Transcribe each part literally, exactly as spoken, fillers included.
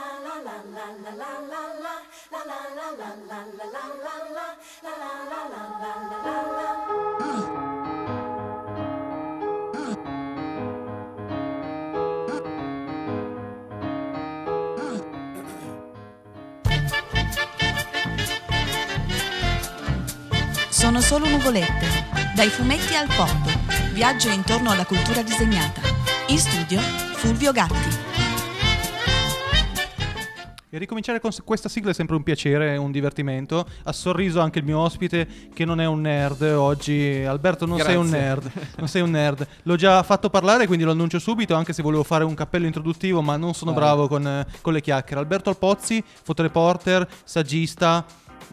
Sono solo nuvolette. Dai fumetti al pop. Viaggio intorno alla cultura disegnata. In studio Fulvio Gatti. E ricominciare con questa sigla è sempre un piacere, un divertimento. Ha sorriso anche il mio ospite, che non è un nerd oggi. Alberto, non Grazie. sei un nerd. Non sei un nerd. L'ho già fatto parlare, quindi lo annuncio subito, anche se volevo fare un cappello introduttivo, ma non sono Vai. bravo con, con le chiacchiere. Alberto Alpozzi, fotoreporter, saggista,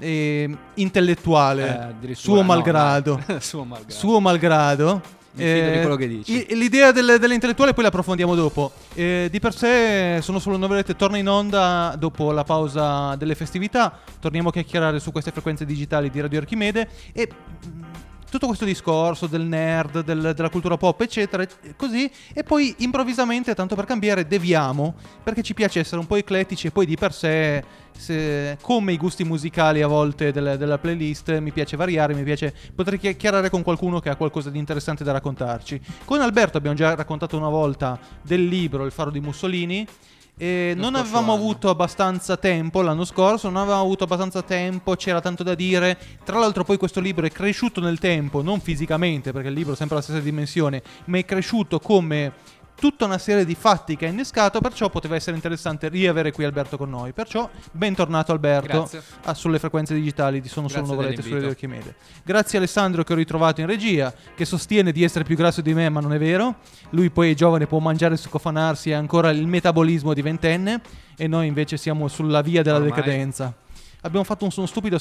e intellettuale, Eh, addirittura, suo no, malgrado. no. Suo malgrado. Suo malgrado. Mi fido di quello che dici. i- L'idea del- dell'intellettuale poi la approfondiamo dopo. Eh, di per sé Sono solo novelette, torna in onda dopo la pausa delle festività. Torniamo a chiacchierare su queste frequenze digitali di Radio Archimede e mh, tutto questo discorso del nerd, del- della cultura pop, eccetera, e così. E poi improvvisamente, tanto per cambiare, deviamo, perché ci piace essere un po' eclettici e poi di per sé, se- come i gusti musicali a volte del- della playlist, mi piace variare, mi piace poter chiacchierare con qualcuno che ha qualcosa di interessante da raccontarci. Con Alberto abbiamo già raccontato una volta del libro Il faro di Mussolini. E Lo non scorso avevamo anno. avuto abbastanza tempo l'anno scorso, non avevamo avuto abbastanza tempo, c'era tanto da dire. Tra l'altro poi questo libro è cresciuto nel tempo, non fisicamente, perché il libro è sempre la stessa dimensione, ma è cresciuto come tutta una serie di fatti che ha innescato, perciò poteva essere interessante riavere qui Alberto con noi. Perciò bentornato Alberto. Grazie. Ah, sulle frequenze digitali di Sono solo Grazie nuvolette su dell'invito. Radio Archimede. Grazie Alessandro, che ho ritrovato in regia, che sostiene di essere più grasso di me, ma non è vero. Lui poi è giovane, può mangiare e scofanarsi, ha ancora il metabolismo di ventenne, e noi invece siamo sulla via della Ormai. decadenza. Abbiamo fatto un, uno stupido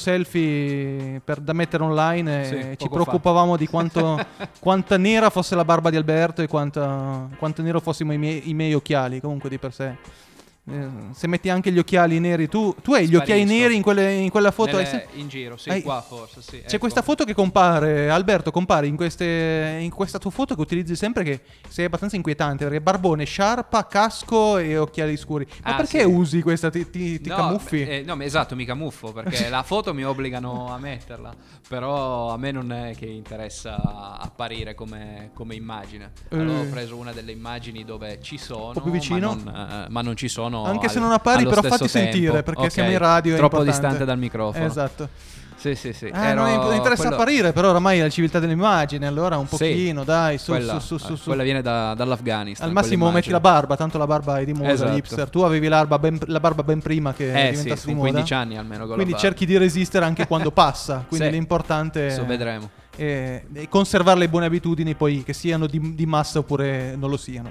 selfie per, da mettere online e Sì, ci poco preoccupavamo di quanto, quanta nera fosse la barba di Alberto e quanta, quanto nero fossimo i miei, i miei occhiali. Comunque di per sé, eh, se metti anche gli occhiali neri, tu, tu hai gli occhiali Sparisco. neri in, quelle- in quella foto. Nelle- hai se- in giro, sì, hai- qua forse, sì. C'è ecco. questa foto che compare, Alberto, compare in, queste, in questa tua foto che utilizzi sempre, che sei abbastanza inquietante, perché barbone, sciarpa, casco e occhiali scuri. Ma Ah, perché sì. usi questa? Ti, ti, ti No, camuffi? eh, no, ma esatto, mi camuffo perché la foto mi obbligano a metterla. Però a me non è che interessa apparire come, come immagine. Allora Eh. ho preso una delle immagini dove ci sono, po' più vicino? Ma, non, eh, ma non ci sono. Anche se al- non appari, allo però stesso fatti tempo. sentire, perché Ok, siamo in radio, è troppo importante. distante dal microfono. Esatto. Sì, sì, sì. Ah, Ero- non interessa quello- apparire, però oramai è la civiltà dell'immagine, allora un Sì, pochino, dai, su, quella, su, su, su, su. quella viene da- dall'Afghanistan. Al massimo metti quell'immagine. la barba, tanto la barba è di moda, Esatto. hipster. Tu avevi l'arba ben- la barba ben prima che Eh sì, diventasse di sono moda. quindici anni almeno con Quindi la barba. cerchi di resistere anche quando passa, quindi Sì. l'importante Adesso è, vedremo. è- è conservare le buone abitudini, poi che siano di, di massa oppure non lo siano.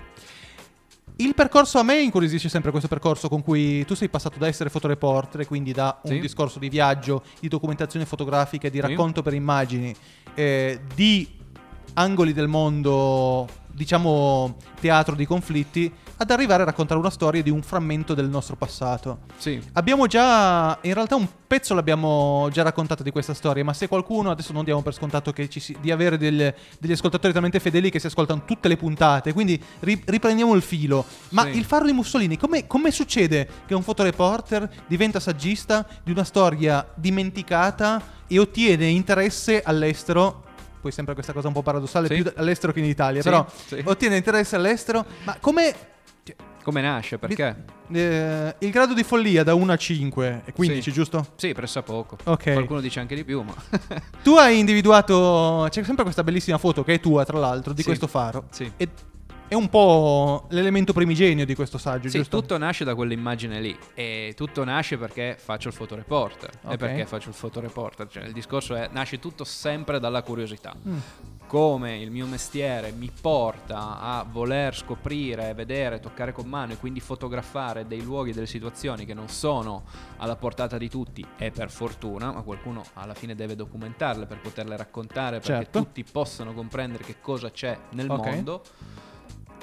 Il percorso, a me incuriosisce sempre questo percorso con cui tu sei passato da essere fotoreporter, quindi da un Sì. discorso di viaggio, di documentazione fotografica, di Sì. racconto per immagini, eh, di angoli del mondo, diciamo teatro di conflitti, ad arrivare a raccontare una storia di un frammento del nostro passato. Sì. Abbiamo già, in realtà un pezzo l'abbiamo già raccontato di questa storia, ma se qualcuno, adesso non diamo per scontato che ci si, di avere del- degli ascoltatori talmente fedeli che si ascoltano tutte le puntate, quindi ri- riprendiamo il filo. Ma Sì. il faro di Mussolini, come, come succede che un fotoreporter diventa saggista di una storia dimenticata e ottiene interesse all'estero? Poi sempre questa cosa un po' paradossale, Sì. più all'estero che in Italia, Sì, però sì. ottiene interesse all'estero, ma come... Come nasce? Perché? Eh, il grado di follia da uno a cinque è quindici, Sì. giusto? Sì, pressappoco. Ok. Qualcuno dice anche di più, ma... Tu hai individuato, c'è sempre questa bellissima foto che è tua, tra l'altro, di Sì. questo faro. Sì. E è un po' l'elemento primigenio di questo saggio, Sì, giusto? tutto nasce da quell'immagine lì. E tutto nasce perché faccio il fotoreporter. Ok. E perché faccio il fotoreporter? Cioè, il discorso è, nasce tutto sempre dalla curiosità. Mm. Come il mio mestiere mi porta a voler scoprire, vedere, toccare con mano e quindi fotografare dei luoghi, delle situazioni che non sono alla portata di tutti, e per fortuna, ma qualcuno alla fine deve documentarle per poterle raccontare, perché Certo. tutti possano comprendere che cosa c'è nel Ok. mondo.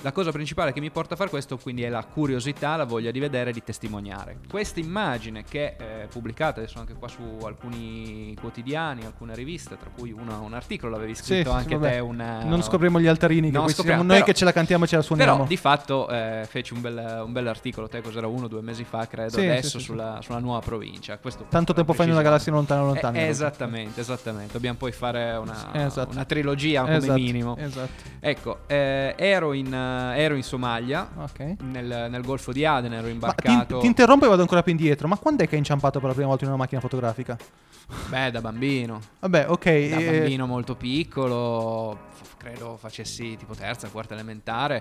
La cosa principale che mi porta a fare questo quindi è la curiosità, la voglia di vedere, di testimoniare. Questa immagine che è pubblicata adesso anche qua su alcuni quotidiani, alcune riviste, tra cui una, un articolo l'avevi scritto sì, anche sì, te. Un, non scopriamo gli altarini, che non poi scopriamo, siamo noi però, che ce la cantiamo e ce la suoniamo. Però di fatto eh, feci un bel, un bel articolo, te cos'era uno o due mesi fa credo, sì, adesso sì, sì, sulla, sulla nuova provincia. Questo tanto tempo fa in una galassia lontana lontana. Eh, esattamente, esattamente. Dobbiamo poi fare una, esatto. una trilogia come esatto, minimo. Esatto. Ecco, eh, ero, in, uh, ero in Somalia, okay. nel, nel Golfo di Aden, ero imbarcato. Ti, ti interrompo e vado ancora più indietro. Ma quando è che hai inciampato per la prima volta in una macchina fotografica? Beh, da bambino. Vabbè, ok. Da eh... bambino molto piccolo, credo facessi tipo terza, quarta elementare,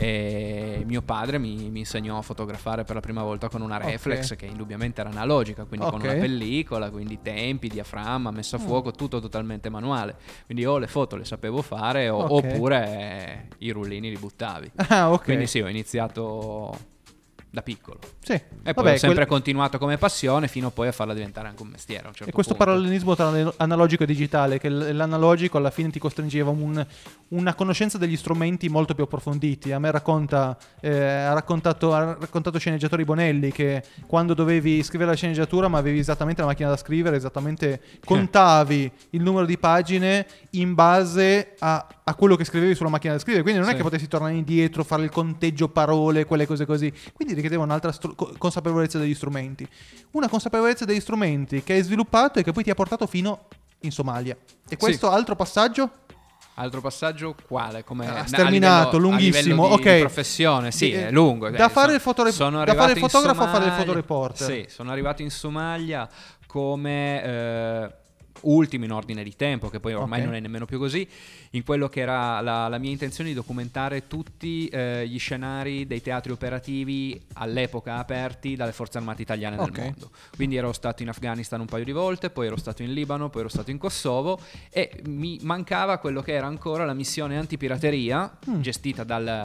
e mio padre mi, mi insegnò a fotografare per la prima volta con una reflex, okay. che indubbiamente era analogica, quindi okay. con una pellicola, quindi tempi, diaframma, messa a fuoco, mm. tutto totalmente manuale. Quindi o le foto le sapevo fare o, okay. oppure eh, i rullini li buttavi. Ah, ok. Quindi sì, ho iniziato da piccolo. Sì. E poi Vabbè, ho sempre quel... continuato come passione fino poi a farla diventare anche un mestiere a un certo e questo punto. parallelismo tra analogico e digitale, che l'analogico alla fine ti costringeva un, una conoscenza degli strumenti molto più approfonditi. A me racconta eh, ha, raccontato, ha raccontato sceneggiatori Bonelli che quando dovevi scrivere la sceneggiatura ma avevi esattamente la macchina da scrivere, esattamente contavi il numero di pagine in base a, a quello che scrivevi sulla macchina da scrivere, quindi non sì. è che potessi tornare indietro, fare il conteggio parole, quelle cose così, quindi richiedeva un'altra stru- consapevolezza degli strumenti, una consapevolezza degli strumenti che hai sviluppato e che poi ti ha portato fino in Somalia. E questo sì. altro passaggio? Altro passaggio quale? Come ah, sterminato, livello, lunghissimo, di, ok. Di professione, sì, di, è lungo. Da, eh, fare, sono, il fotore- sono da fare il fotografo Somalia, a fare il fotoreporter. Sì, sono arrivato in Somalia come eh, ultimo in ordine di tempo, che poi ormai okay. non è nemmeno più così, in quello che era la, la mia intenzione di documentare tutti eh, gli scenari dei teatri operativi all'epoca aperti dalle forze armate italiane okay. del mondo. Quindi ero stato in Afghanistan un paio di volte, poi ero stato in Libano, poi ero stato in Kosovo e mi mancava quello che era ancora la missione antipirateria mm. gestita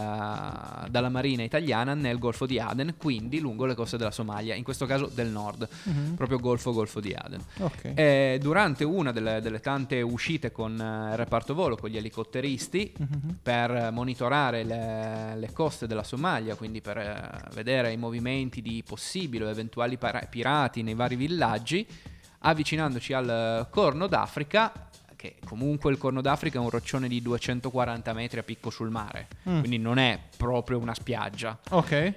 dal, dalla Marina italiana nel Golfo di Aden, quindi lungo le coste della Somalia, in questo caso del nord, mm-hmm. proprio Golfo Golfo di Aden. Okay. E durante una delle, delle tante uscite con il reparto volo, con gli elicotteristi, mm-hmm. per monitorare le, le coste della Somalia, quindi per eh, vedere i movimenti di possibili o eventuali para- pirati nei vari villaggi, avvicinandoci al Corno d'Africa, che comunque il Corno d'Africa è un roccione di duecentoquaranta metri a picco sul mare, mm. quindi non è proprio una spiaggia. Ok.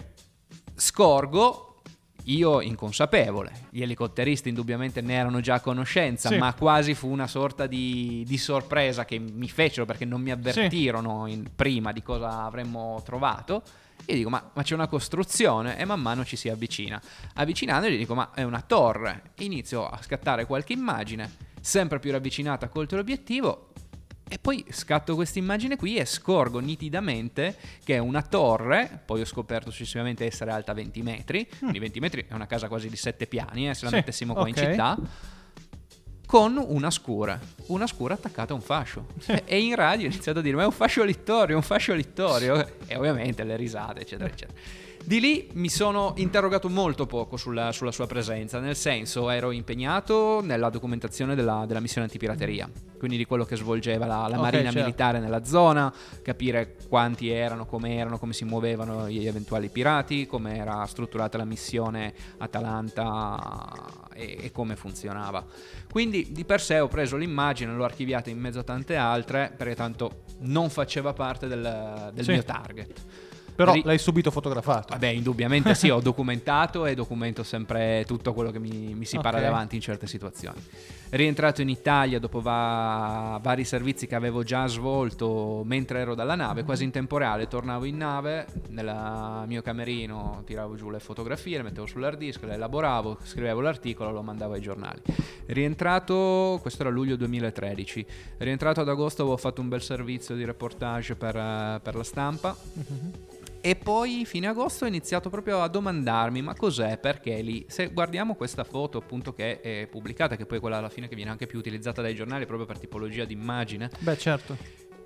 Scorgo, io inconsapevole, gli elicotteristi indubbiamente ne erano già a conoscenza, sì. ma quasi fu una sorta di, di sorpresa che mi fecero, perché non mi avvertirono in, prima di cosa avremmo trovato. Io dico ma, ma c'è una costruzione, e man mano ci si avvicina. Avvicinando gli dico ma è una torre. Inizio a scattare qualche immagine, sempre più ravvicinata col teleobiettivo, e poi scatto questa immagine qui e scorgo nitidamente che è una torre. Poi ho scoperto successivamente essere alta venti metri, mm. quindi venti metri è una casa quasi di sette piani, eh, se la sì, mettessimo qua okay. in città, con una scura, una scura attaccata a un fascio. e, e in radio ho iniziato a dire ma è un fascio littorio, un fascio littorio, e ovviamente le risate eccetera eccetera. Di lì mi sono interrogato molto poco sulla, sulla sua presenza, nel senso ero impegnato nella documentazione della, della missione antipirateria, quindi di quello che svolgeva la, la okay, marina certo. militare nella zona, capire quanti erano, come erano, come si muovevano gli eventuali pirati, come era strutturata la missione Atalanta e, e come funzionava. Quindi di per sé ho preso l'immagine, l'ho archiviata in mezzo a tante altre, perché tanto non faceva parte del, del sì. mio target. Però Ri- l'hai subito fotografato. Vabbè, indubbiamente sì, ho documentato e documento sempre tutto quello che mi, mi si okay. para davanti in certe situazioni. Rientrato in Italia dopo va- vari servizi che avevo già svolto mentre ero dalla nave, mm-hmm. quasi in tempo reale, tornavo in nave, nel mio camerino tiravo giù le fotografie, le mettevo sull'hard disk, le elaboravo, scrivevo l'articolo, lo mandavo ai giornali. Rientrato, questo era luglio duemilatredici, rientrato ad agosto avevo fatto un bel servizio di reportage per, per la stampa. Mm-hmm. E poi fine agosto ho iniziato proprio a domandarmi ma cos'è, perché lì. Se guardiamo questa foto appunto che è pubblicata, che poi è quella alla fine che viene anche più utilizzata dai giornali proprio per tipologia di immagine. Beh certo.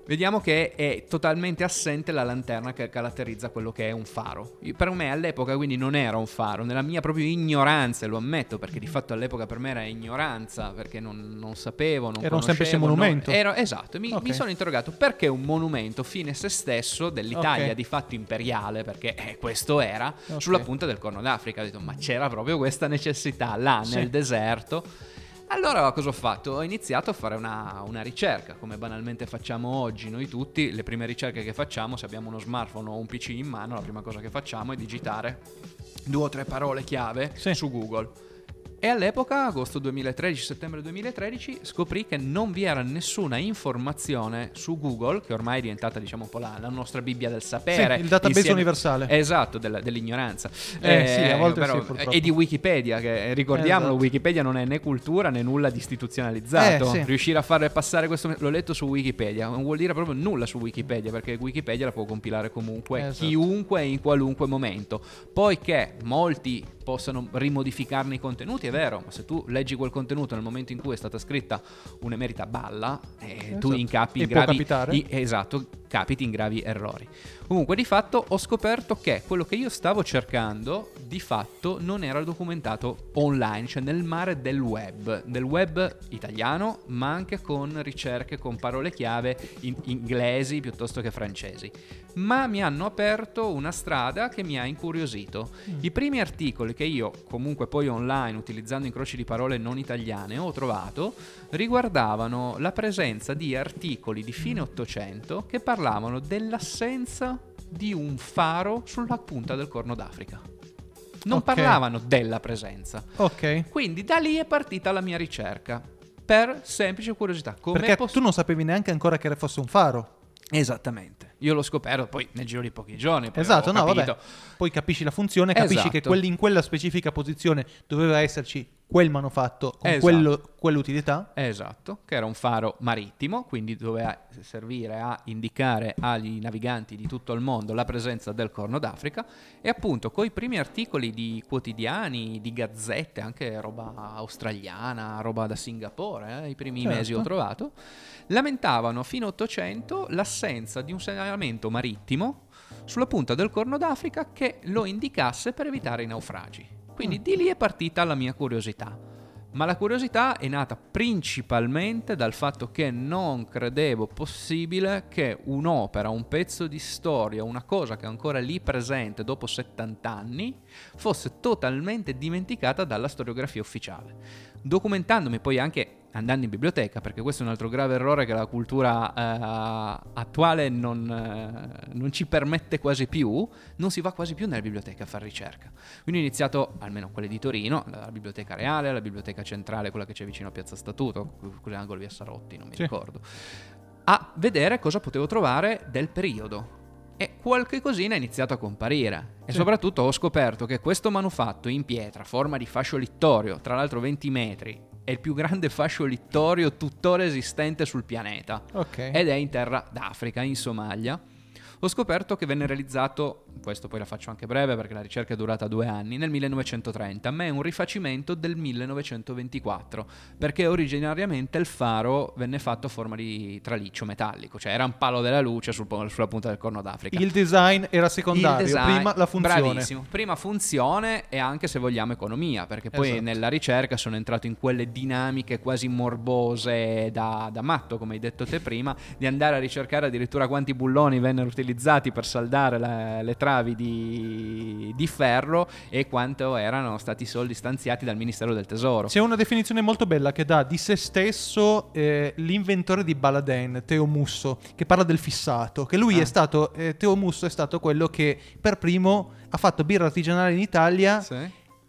vediamo che è totalmente assente la lanterna che caratterizza quello che è un faro. Io- Per me all'epoca quindi non era un faro, nella mia proprio ignoranza, e lo ammetto, perché di fatto all'epoca per me era ignoranza, perché non, non sapevo, non Era un conoscevo, semplice non- monumento. ero- esatto, mi, Ok. mi sono interrogato perché un monumento fine a se stesso dell'Italia Ok. di fatto imperiale, perché eh, questo era, Ok. sulla punta del Corno d'Africa. Ho detto, ma c'era proprio questa necessità là Sì. nel deserto? Allora cosa ho fatto? Ho iniziato a fare una, una ricerca, come banalmente facciamo oggi noi tutti. Le prime ricerche che facciamo, se abbiamo uno smartphone o un P C in mano, la prima cosa che facciamo è digitare due o tre parole chiave Sì. su Google. E all'epoca, agosto duemilatredici, settembre duemilatredici, scoprì che non vi era nessuna informazione su Google, che ormai è diventata, diciamo, un po' la, la nostra Bibbia del sapere. Sì, il database insieme- universale. Esatto, della- dell'ignoranza. Eh, sì, a volte sì, purtroppo. E di Wikipedia, che ricordiamolo, Esatto. Wikipedia non è né cultura né nulla di istituzionalizzato. Eh, sì. Riuscire a fare passare questo, l'ho letto su Wikipedia, non vuol dire proprio nulla su Wikipedia, perché Wikipedia la può compilare comunque Esatto. chiunque in qualunque momento. Poiché molti possano rimodificarne i contenuti, è vero, ma se tu leggi quel contenuto nel momento in cui è stata scritta un'emerita balla, eh, tu Esatto. incappi in E può gravi capitare. i- esatto, capiti in gravi errori. Comunque di fatto ho scoperto che quello che io stavo cercando di fatto non era documentato online, cioè nel mare del web, del web italiano, ma anche con ricerche con parole chiave in inglesi piuttosto che francesi. Ma mi hanno aperto una strada che mi ha incuriosito. I primi articoli che io comunque poi online, utilizzando incroci di parole non italiane, ho trovato riguardavano la presenza di articoli di fine Ottocento che parlavano dell'assenza di un faro sulla punta del Corno d'Africa. Non Ok. parlavano della presenza. Ok. Quindi da lì è partita la mia ricerca, per semplice curiosità. Come Perché poss- tu non sapevi neanche ancora che fosse un faro. Esattamente. Io l'ho scoperto poi nel giro di pochi giorni. poi Esatto, ho no, capito. vabbè. Poi capisci la funzione, capisci Esatto. che quel- in quella specifica posizione doveva esserci quel manufatto con Esatto. quello- quell'utilità. Esatto, che era un faro marittimo, quindi doveva servire a indicare agli naviganti di tutto il mondo la presenza del Corno d'Africa. E appunto coi primi articoli di quotidiani, di gazzette, anche roba australiana, roba da Singapore, eh, i primi Certo. mesi ho trovato, lamentavano fino all'Ottocento l'assenza di un segnalamento marittimo sulla punta del Corno d'Africa che lo indicasse per evitare i naufragi. Quindi di lì è partita la mia curiosità. Ma la curiosità è nata principalmente dal fatto che non credevo possibile che un'opera, un pezzo di storia, una cosa che è ancora lì presente dopo settanta anni, fosse totalmente dimenticata dalla storiografia ufficiale. Documentandomi poi anche andando in biblioteca, perché questo è un altro grave errore che la cultura eh, attuale non, eh, non ci permette quasi più, non si va quasi più nella biblioteca a fare ricerca. Quindi ho iniziato, almeno quelle di Torino, la biblioteca reale, la biblioteca centrale, quella che c'è vicino a Piazza Statuto, quell'angolo via Sarotti, non mi Sì. ricordo, a vedere cosa potevo trovare del periodo. E qualche cosina è iniziato a comparire. E Sì. soprattutto ho scoperto che questo manufatto in pietra, a forma di fascio littorio, tra l'altro venti metri, è il più grande fascio littorio tuttora esistente sul pianeta. Ok. Ed è in terra d'Africa, in Somalia. Ho scoperto che venne realizzato, questo poi la faccio anche breve perché la ricerca è durata due anni, nel millenovecentotrenta, ma è un rifacimento del millenovecentoventiquattro, perché originariamente il faro venne fatto a forma di traliccio metallico, cioè era un palo della luce sul, sulla punta del Corno d'Africa. Il design era secondario, Il design, prima la funzione. Bravissimo, prima funzione e anche se vogliamo economia, perché poi Esatto. nella ricerca sono entrato in quelle dinamiche quasi morbose da, da matto, come hai detto te prima, di andare a ricercare addirittura quanti bulloni vennero utilizzati per saldare le, le travi di, di ferro e quanto erano stati i soldi stanziati dal Ministero del Tesoro. C'è una definizione molto bella che dà di se stesso eh, l'inventore di Baladin, Teo Musso, che parla del fissato, che lui Ah. è stato, eh, Teo Musso è stato quello che per primo ha fatto birra artigianale in Italia Sì.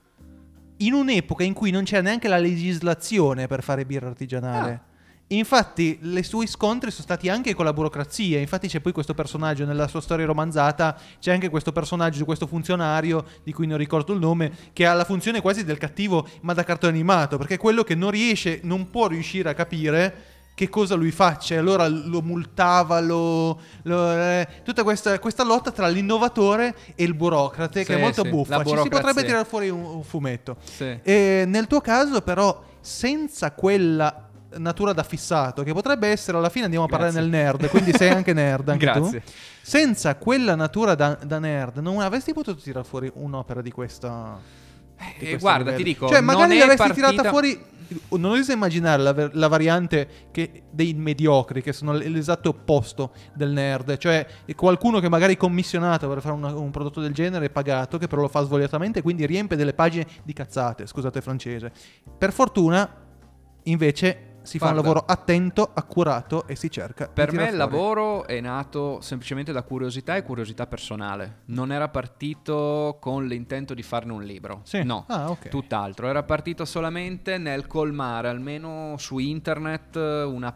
in un'epoca in cui non c'era neanche la legislazione per fare birra artigianale. Ah. Infatti le sui scontri sono stati anche con la burocrazia. Infatti c'è poi questo personaggio nella sua storia romanzata, c'è anche questo personaggio, questo funzionario di cui non ricordo il nome, che ha la funzione quasi del cattivo ma da cartone animato, perché è quello che non riesce, non può riuscire a capire che cosa lui faccia, e allora lo multava, lo, lo, eh, tutta questa, questa lotta tra l'innovatore e il burocrate, Sì, che è molto sì, buffa. la Ci si potrebbe burocrazia. tirare fuori un, un fumetto. Sì. E nel tuo caso però senza quella natura da fissato, che potrebbe essere, alla fine andiamo a Grazie. parlare nel nerd, quindi sei anche nerd anche Grazie. tu. Senza quella natura da, da nerd non avresti potuto tirare fuori un'opera di questa di Eh, questo guarda, livello. ti dico, cioè non magari è l'avresti partita- tirata fuori. Non riesco a immaginare la, ver- la variante che dei mediocri, che sono l- l'esatto opposto del nerd, cioè qualcuno che magari è commissionato per fare una- un prodotto del genere, è pagato, che però lo fa svogliatamente, quindi riempie delle pagine di cazzate, scusate il francese. Per fortuna invece si fa un Guarda. lavoro attento, accurato e si cerca di Per me tirar il fuori. lavoro è nato semplicemente da curiosità e curiosità personale. Non era partito con l'intento di farne un libro. Sì. No, Ah, ok. tutt'altro. Era partito solamente nel colmare, almeno su internet, una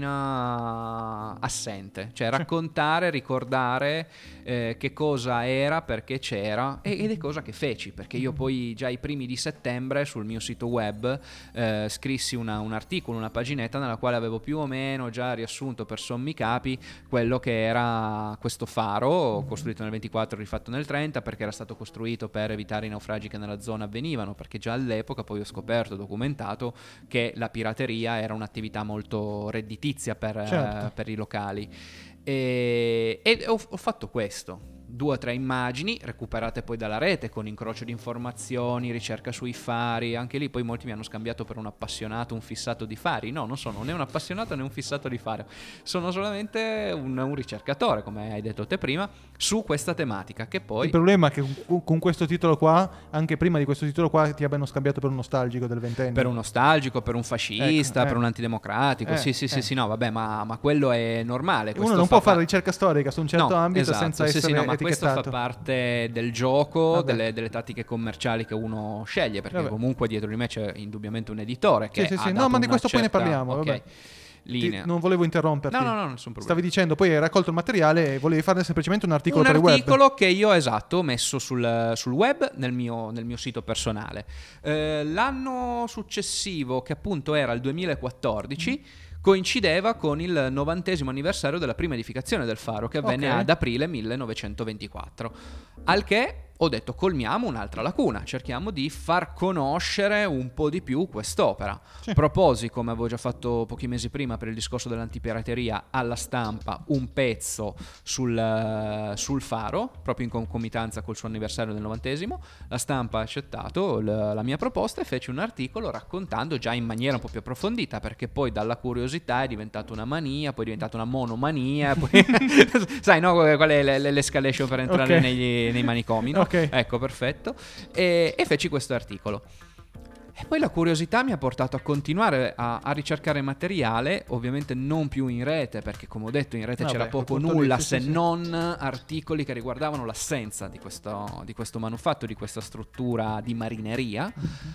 pagina assente. Cioè raccontare, ricordare eh, che cosa era, perché c'era e- ed è cosa che feci. Perché io poi già ai primi di settembre sul mio sito web eh, scrissi una- un articolo, una paginetta nella quale avevo più o meno già riassunto per sommi capi quello che era questo faro, costruito nel ventiquattro e rifatto nel trenta, perché era stato costruito per evitare i naufragi che nella zona avvenivano, perché già all'epoca poi ho scoperto, documentato, che la pirateria era un'attività molto redditizia per, Certo. eh, per i locali. E, e ho, ho fatto questo. Due o tre immagini recuperate poi dalla rete con incrocio di informazioni, ricerca sui fari. Anche lì poi molti mi hanno scambiato per un appassionato, un fissato di fari. No, non sono né un appassionato né un fissato di fari. Sono solamente un, un ricercatore, come hai detto te prima, su questa tematica che poi... Il problema è che con- con questo titolo qua, anche prima di questo titolo qua, ti abbiano scambiato per un nostalgico del ventennio. Per un nostalgico, per un fascista, Ecco, per eh. un antidemocratico. Eh, sì, sì, sì, eh. sì, no, vabbè, ma, ma quello è normale. Uno questo non fa può fare pa- ricerca storica su un certo No, ambito esatto, senza sì, essere sì, no, ma questo fa etichettato. parte del gioco, Vabbè. delle, delle tattiche commerciali che uno sceglie, perché Vabbè. comunque dietro di me c'è indubbiamente un editore che Sì, sì, ha sì, no, dato ma di una questo poi ne certa- parliamo, ok, vabbè. linea. Ti- non volevo interromperti. No, no, no, nessun problema. Stavi dicendo, poi hai raccolto il materiale e volevi farne semplicemente un articolo Un per il web. articolo che io, esatto, ho messo sul, sul web nel mio, nel mio sito personale. Eh, l'anno successivo, che appunto era il duemilaquattordici, coincideva con il novantesimo anniversario della prima edificazione del faro, che avvenne Ok. ad aprile millenovecentoventiquattro. Al che ho detto, colmiamo un'altra lacuna, cerchiamo di far conoscere un po' di più quest'opera. Sì. Proposi, come avevo già fatto pochi mesi prima per il discorso dell'antipirateria, alla stampa un pezzo sul, eh, sul faro, proprio in concomitanza col suo anniversario del novantesimo. La stampa ha accettato l- la mia proposta e fece un articolo raccontando già in maniera un po' più approfondita, perché poi dalla curiosità è diventata una mania, poi è diventata una monomania, poi sai, no, qual è l- l- l'escalation per entrare Ok. negli- nei manicomi, no? Ok. Ecco, perfetto. E, e feci questo articolo. E poi la curiosità mi ha portato a continuare a, a ricercare materiale, ovviamente non più in rete, perché come ho detto in rete Vabbè, c'era quel poco punto lì, nulla sì, se sì, sì. non articoli che riguardavano l'assenza di questo, di questo manufatto, di questa struttura di marineria.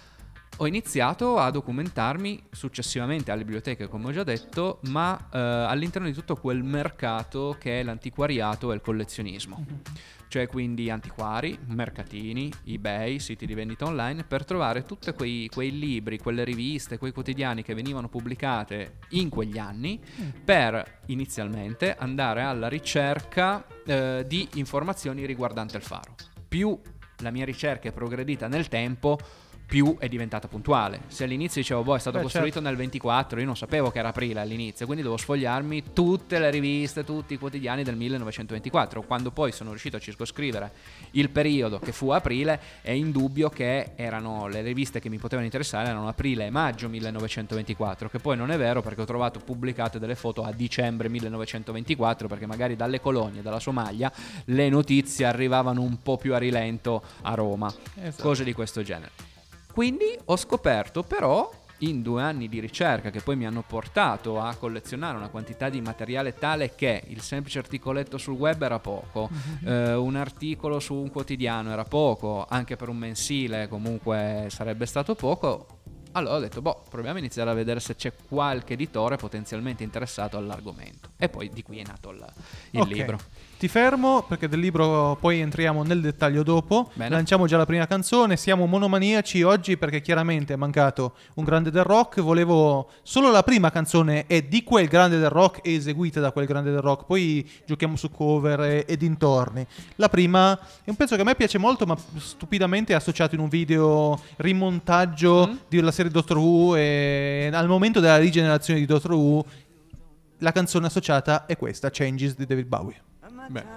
Ho iniziato a documentarmi successivamente alle biblioteche, come ho già detto, ma eh, all'interno di tutto quel mercato che è l'antiquariato e il collezionismo. Cioè quindi antiquari, mercatini, eBay, siti di vendita online, per trovare tutti quei, quei libri, quelle riviste, quei quotidiani che venivano pubblicate in quegli anni, per inizialmente andare alla ricerca eh, di informazioni riguardanti il faro. Più la mia ricerca è progredita nel tempo, più è diventata puntuale. Se all'inizio dicevo, boh, è stato Beh, costruito certo. nel ventiquattro, io non sapevo che era aprile all'inizio, quindi devo sfogliarmi tutte le riviste, tutti i quotidiani del millenovecentoventiquattro. Quando poi sono riuscito a circoscrivere il periodo che fu aprile, è indubbio che erano le riviste che mi potevano interessare erano aprile e maggio millenovecentoventiquattro, che poi non è vero, perché ho trovato pubblicate delle foto a dicembre millenovecentoventiquattro, perché magari dalle colonie, dalla Somalia, le notizie arrivavano un po' più a rilento a Roma, Esatto. cose di questo genere. Quindi ho scoperto però, in due anni di ricerca che poi mi hanno portato a collezionare una quantità di materiale tale che il semplice articoletto sul web era poco, eh, un articolo su un quotidiano era poco, anche per un mensile comunque sarebbe stato poco. Allora ho detto, boh, proviamo a iniziare a vedere se c'è qualche editore potenzialmente interessato all'argomento. E poi di qui è nato il, il Ok. libro. Ti fermo perché del libro poi entriamo nel dettaglio dopo. Bene. Lanciamo già la prima canzone. Siamo monomaniaci oggi perché chiaramente è mancato un grande del rock. Volevo solo la prima canzone è di quel grande del rock e eseguita da quel grande del rock. Poi giochiamo su cover e, e dintorni. La prima è un pezzo che a me piace molto, ma stupidamente è associato in un video rimontaggio Mm. della serie serie Doctor Who e al momento della rigenerazione di Doctor Who la canzone associata è questa, Changes di David Bowie. Beh.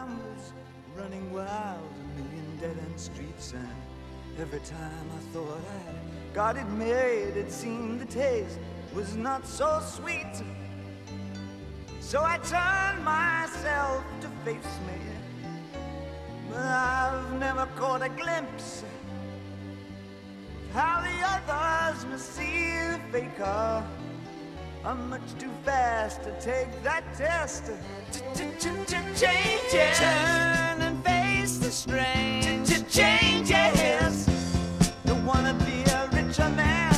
Every time I thought I'd got it made, it seemed the taste was not so sweet. So I turned myself to face me, but I've never caught a glimpse of how the others must see the faker. I'm much too fast to take that test. Changes, turn and face the strange. Changes, don't wanna be a richer man.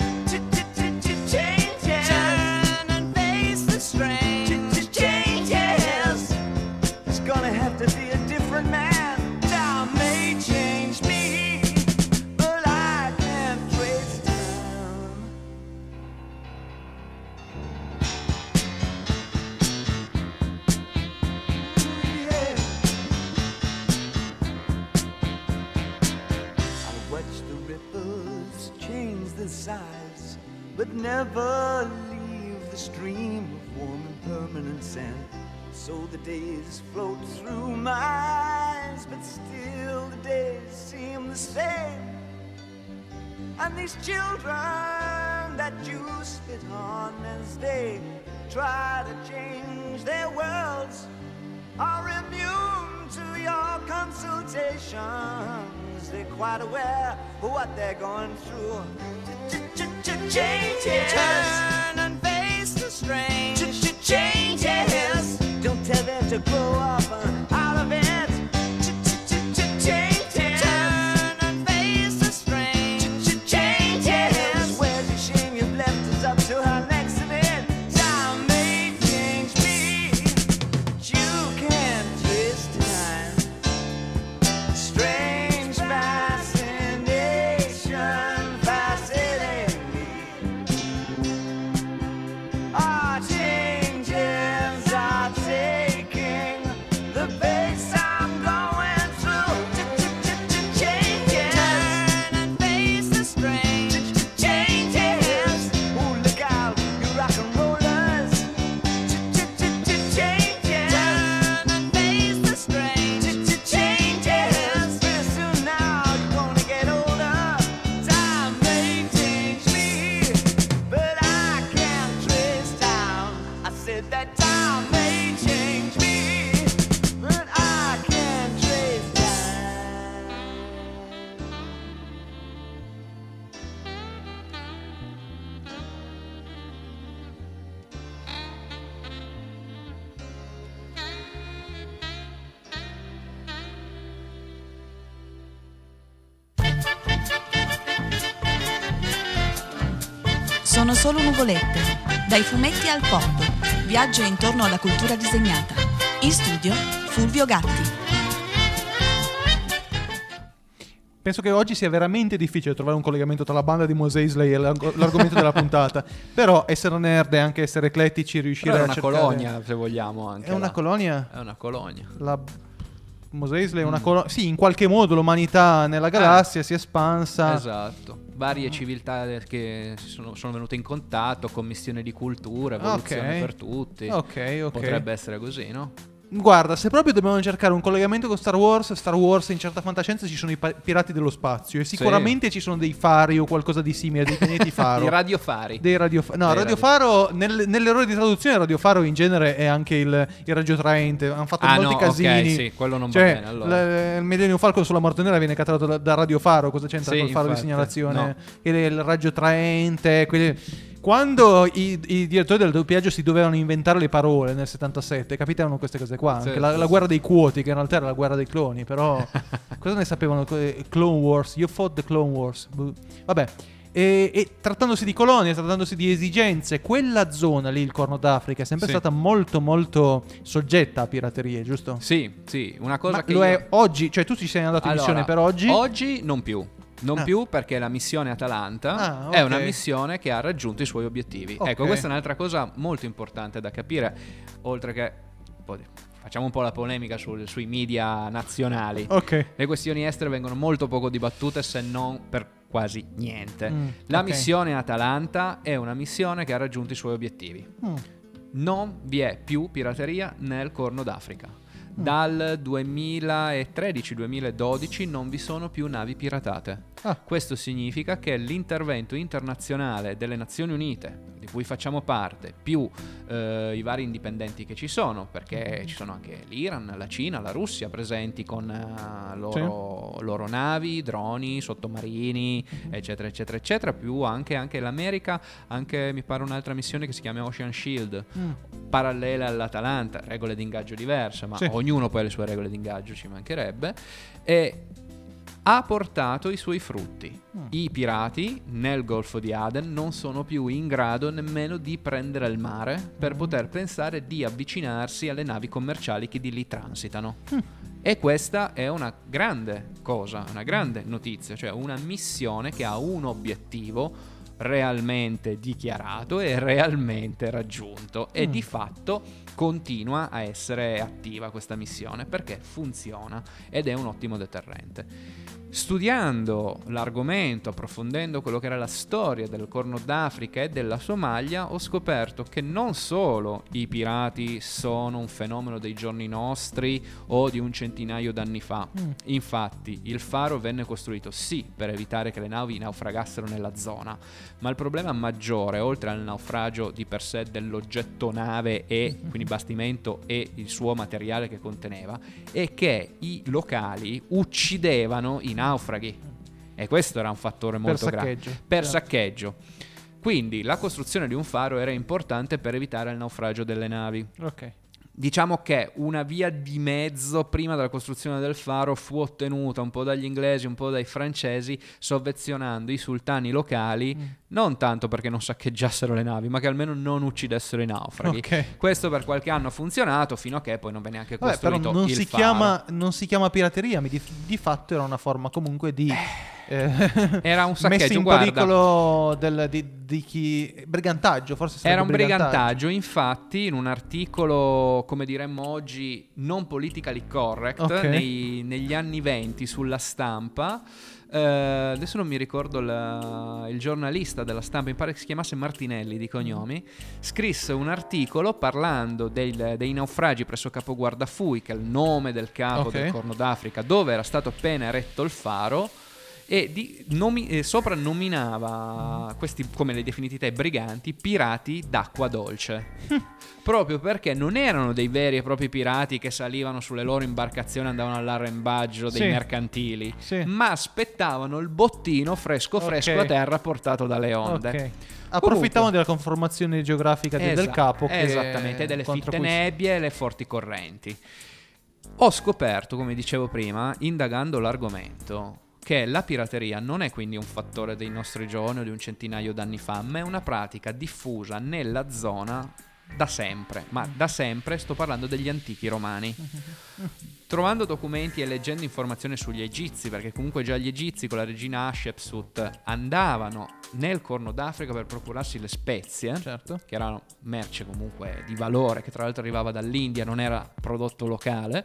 Changes, turn and face the strange. Changes, it's gonna have to be a different man. Time may change me, but I can't trace time. Size, but never leave the stream of warm and permanent sand. So the days float through my eyes, but still the days seem the same. And these children that you spit on as they try to change their worlds are immune to your consultations. They're quite aware of what they're going through. Changes, turn and face the strange. Changes, don't tell them to grow up out of it. Changes, turn and face the strange. Changes, where's the shame you've left us up to her next in it? Time may change me, but you can't twist time. Strange fascination, fascinating me. Our changes are taking the pace I'm going through. Changes, turn and face the strange. Changes, oh look out, you rock and rollers. Changes, turn and face the strange. Changes, pretty soon now you're gonna get older. Time may change me, but I can't trace time. I said that time may change me, but I can't trace time. Sono solo nuvolette. Dai fumetti al pop. Viaggio intorno alla cultura disegnata. In studio Fulvio Gatti. Penso che oggi sia veramente difficile trovare un collegamento tra la banda di Mos Eisley e l'arg- l'argomento della puntata. Però essere nerd e anche essere eclettici, riuscire Però è a una cercare... colonia, se vogliamo anche. È una là. colonia? È una colonia. La Mos Eisley è una colonia. Sì, in qualche modo l'umanità nella galassia si è espansa. Esatto. Varie civiltà che si sono, sono venute in contatto, commissione di cultura, evoluzione Ok. per tutti. Ok, ok. Potrebbe essere così, no? Guarda, se proprio dobbiamo cercare un collegamento con Star Wars, Star Wars in certa fantascienza ci sono i pa- pirati dello spazio e sicuramente ci sono dei fari o qualcosa di simile, dei pianeti faro. I radiofari. Dei radiofari. No, Dei radiofaro nel, nell'errore di traduzione radiofaro in genere è anche il, il radiotraente. Hanno fatto Ah, molti no, casini. ok, sì, quello non va Cioè, bene, allora. l- il Millennium Falcon sulla Morte Nera viene catturato da, da radiofaro. Cosa c'entra Sì, col faro infatti, di segnalazione? no. Il, il radiotraente, quelli... Quando i, i direttori del doppiaggio si dovevano inventare le parole nel settantasette, capitavano queste cose qua. Sì, Anche la, sì, la sì. guerra dei quoti, che in realtà era la guerra dei cloni. Però, cosa ne sapevano? Clone Wars, you fought the Clone Wars. Buh. Vabbè. E, e trattandosi di colonie, trattandosi di esigenze, quella zona lì, il Corno d'Africa, è sempre Sì. stata molto, molto soggetta a piraterie, giusto? Sì, sì, una cosa Ma che lo io- è oggi, cioè tu ci sei andato in Allora, missione per oggi? Oggi non più. Non Ah. più perché la missione Atalanta Ah, è ok. una missione che ha raggiunto i suoi obiettivi. Ok. Ecco, questa è un'altra cosa molto importante da capire, oltre che poi facciamo un po' la polemica sul- sui media nazionali. Ok. Le questioni estere vengono molto poco dibattute se non per quasi niente. Mm, La ok. missione Atalanta è una missione che ha raggiunto i suoi obiettivi. Mm. Non vi è più pirateria nel Corno d'Africa. Dal duemilatredici duemiladodici non vi sono più navi piratate. Ah. Questo significa che l'intervento internazionale delle Nazioni Unite, di cui facciamo parte, più eh, i vari indipendenti che ci sono, perché ci sono anche l'Iran, la Cina, la Russia presenti con eh, loro, loro navi, droni, sottomarini, eccetera, eccetera, eccetera, più anche, anche l'America, anche mi pare un'altra missione che si chiama Ocean Shield, Mm. parallela all'Atalanta, regole di ingaggio diverse, ma Sì. ognuno poi ha le sue regole di ingaggio, ci mancherebbe, e ha portato i suoi frutti. Mm. I pirati nel Golfo di Aden non sono più in grado nemmeno di prendere il mare per Mm. poter pensare di avvicinarsi alle navi commerciali che di lì transitano. Mm. E questa è una grande cosa, una grande notizia, cioè una missione che ha un obiettivo realmente dichiarato e realmente raggiunto, e Mm. di fatto continua a essere attiva questa missione perché funziona ed è un ottimo deterrente. Studiando l'argomento, approfondendo quello che era la storia del Corno d'Africa e della Somalia, ho scoperto che non solo i pirati sono un fenomeno dei giorni nostri o di un centinaio d'anni fa. Mm. Infatti il faro venne costruito sì per evitare che le navi naufragassero nella zona, ma il problema maggiore, oltre al naufragio di per sé dell'oggetto nave e quindi bastimento e il suo materiale che conteneva, è che i locali uccidevano i naufraghi, e questo era un fattore molto grave saccheggio. per Certo. saccheggio. Quindi la costruzione di un faro era importante per evitare il naufragio delle navi. Ok. Diciamo che una via di mezzo prima della costruzione del faro fu ottenuta un po' dagli inglesi, un po' dai francesi, sovvenzionando i sultani locali, Mm. non tanto perché non saccheggiassero le navi, ma che almeno non uccidessero i naufraghi. Ok. Questo per qualche anno ha funzionato, fino a che poi non venne neanche Vabbè, però costruito non il si, faro. chiama, non si chiama pirateria, ma di, di fatto era una forma comunque di eh, Era un messa saccheggio, in guarda. pericolo del, di, di chi brigantaggio, forse sarebbe Era un brigantaggio, infatti, in un articolo, come diremmo oggi, non politically correct, Ok. nei- negli anni venti sulla Stampa. eh, adesso non mi ricordo la- il giornalista della Stampa, mi pare che si chiamasse Martinelli di cognomi, scrisse un articolo parlando del- dei naufragi presso Capo Guardafui, che è il nome del capo Ok. del Corno d'Africa, dove era stato appena eretto il faro. E di, nomi, eh, soprannominava questi, come li definiti te, briganti, pirati d'acqua dolce. Proprio perché non erano dei veri e propri pirati che salivano sulle loro imbarcazioni e andavano all'arrembaggio dei Sì. mercantili, Sì. ma aspettavano il bottino fresco fresco Ok. a terra portato dalle onde. Ok. Approfittavano della conformazione geografica de- del Esatto, capo che esattamente, e delle contro fitte cui- nebbie e le forti correnti. Ho scoperto, come dicevo prima, indagando l'argomento, che la pirateria non è quindi un fattore dei nostri giorni o di un centinaio d'anni fa, ma è una pratica diffusa nella zona da sempre. Ma da sempre sto parlando degli antichi romani. Trovando documenti e leggendo informazioni sugli egizi, perché comunque già gli egizi con la regina Hatshepsut andavano nel Corno d'Africa per procurarsi le spezie, Certo. che erano merce comunque di valore, che tra l'altro arrivava dall'India, non era prodotto locale.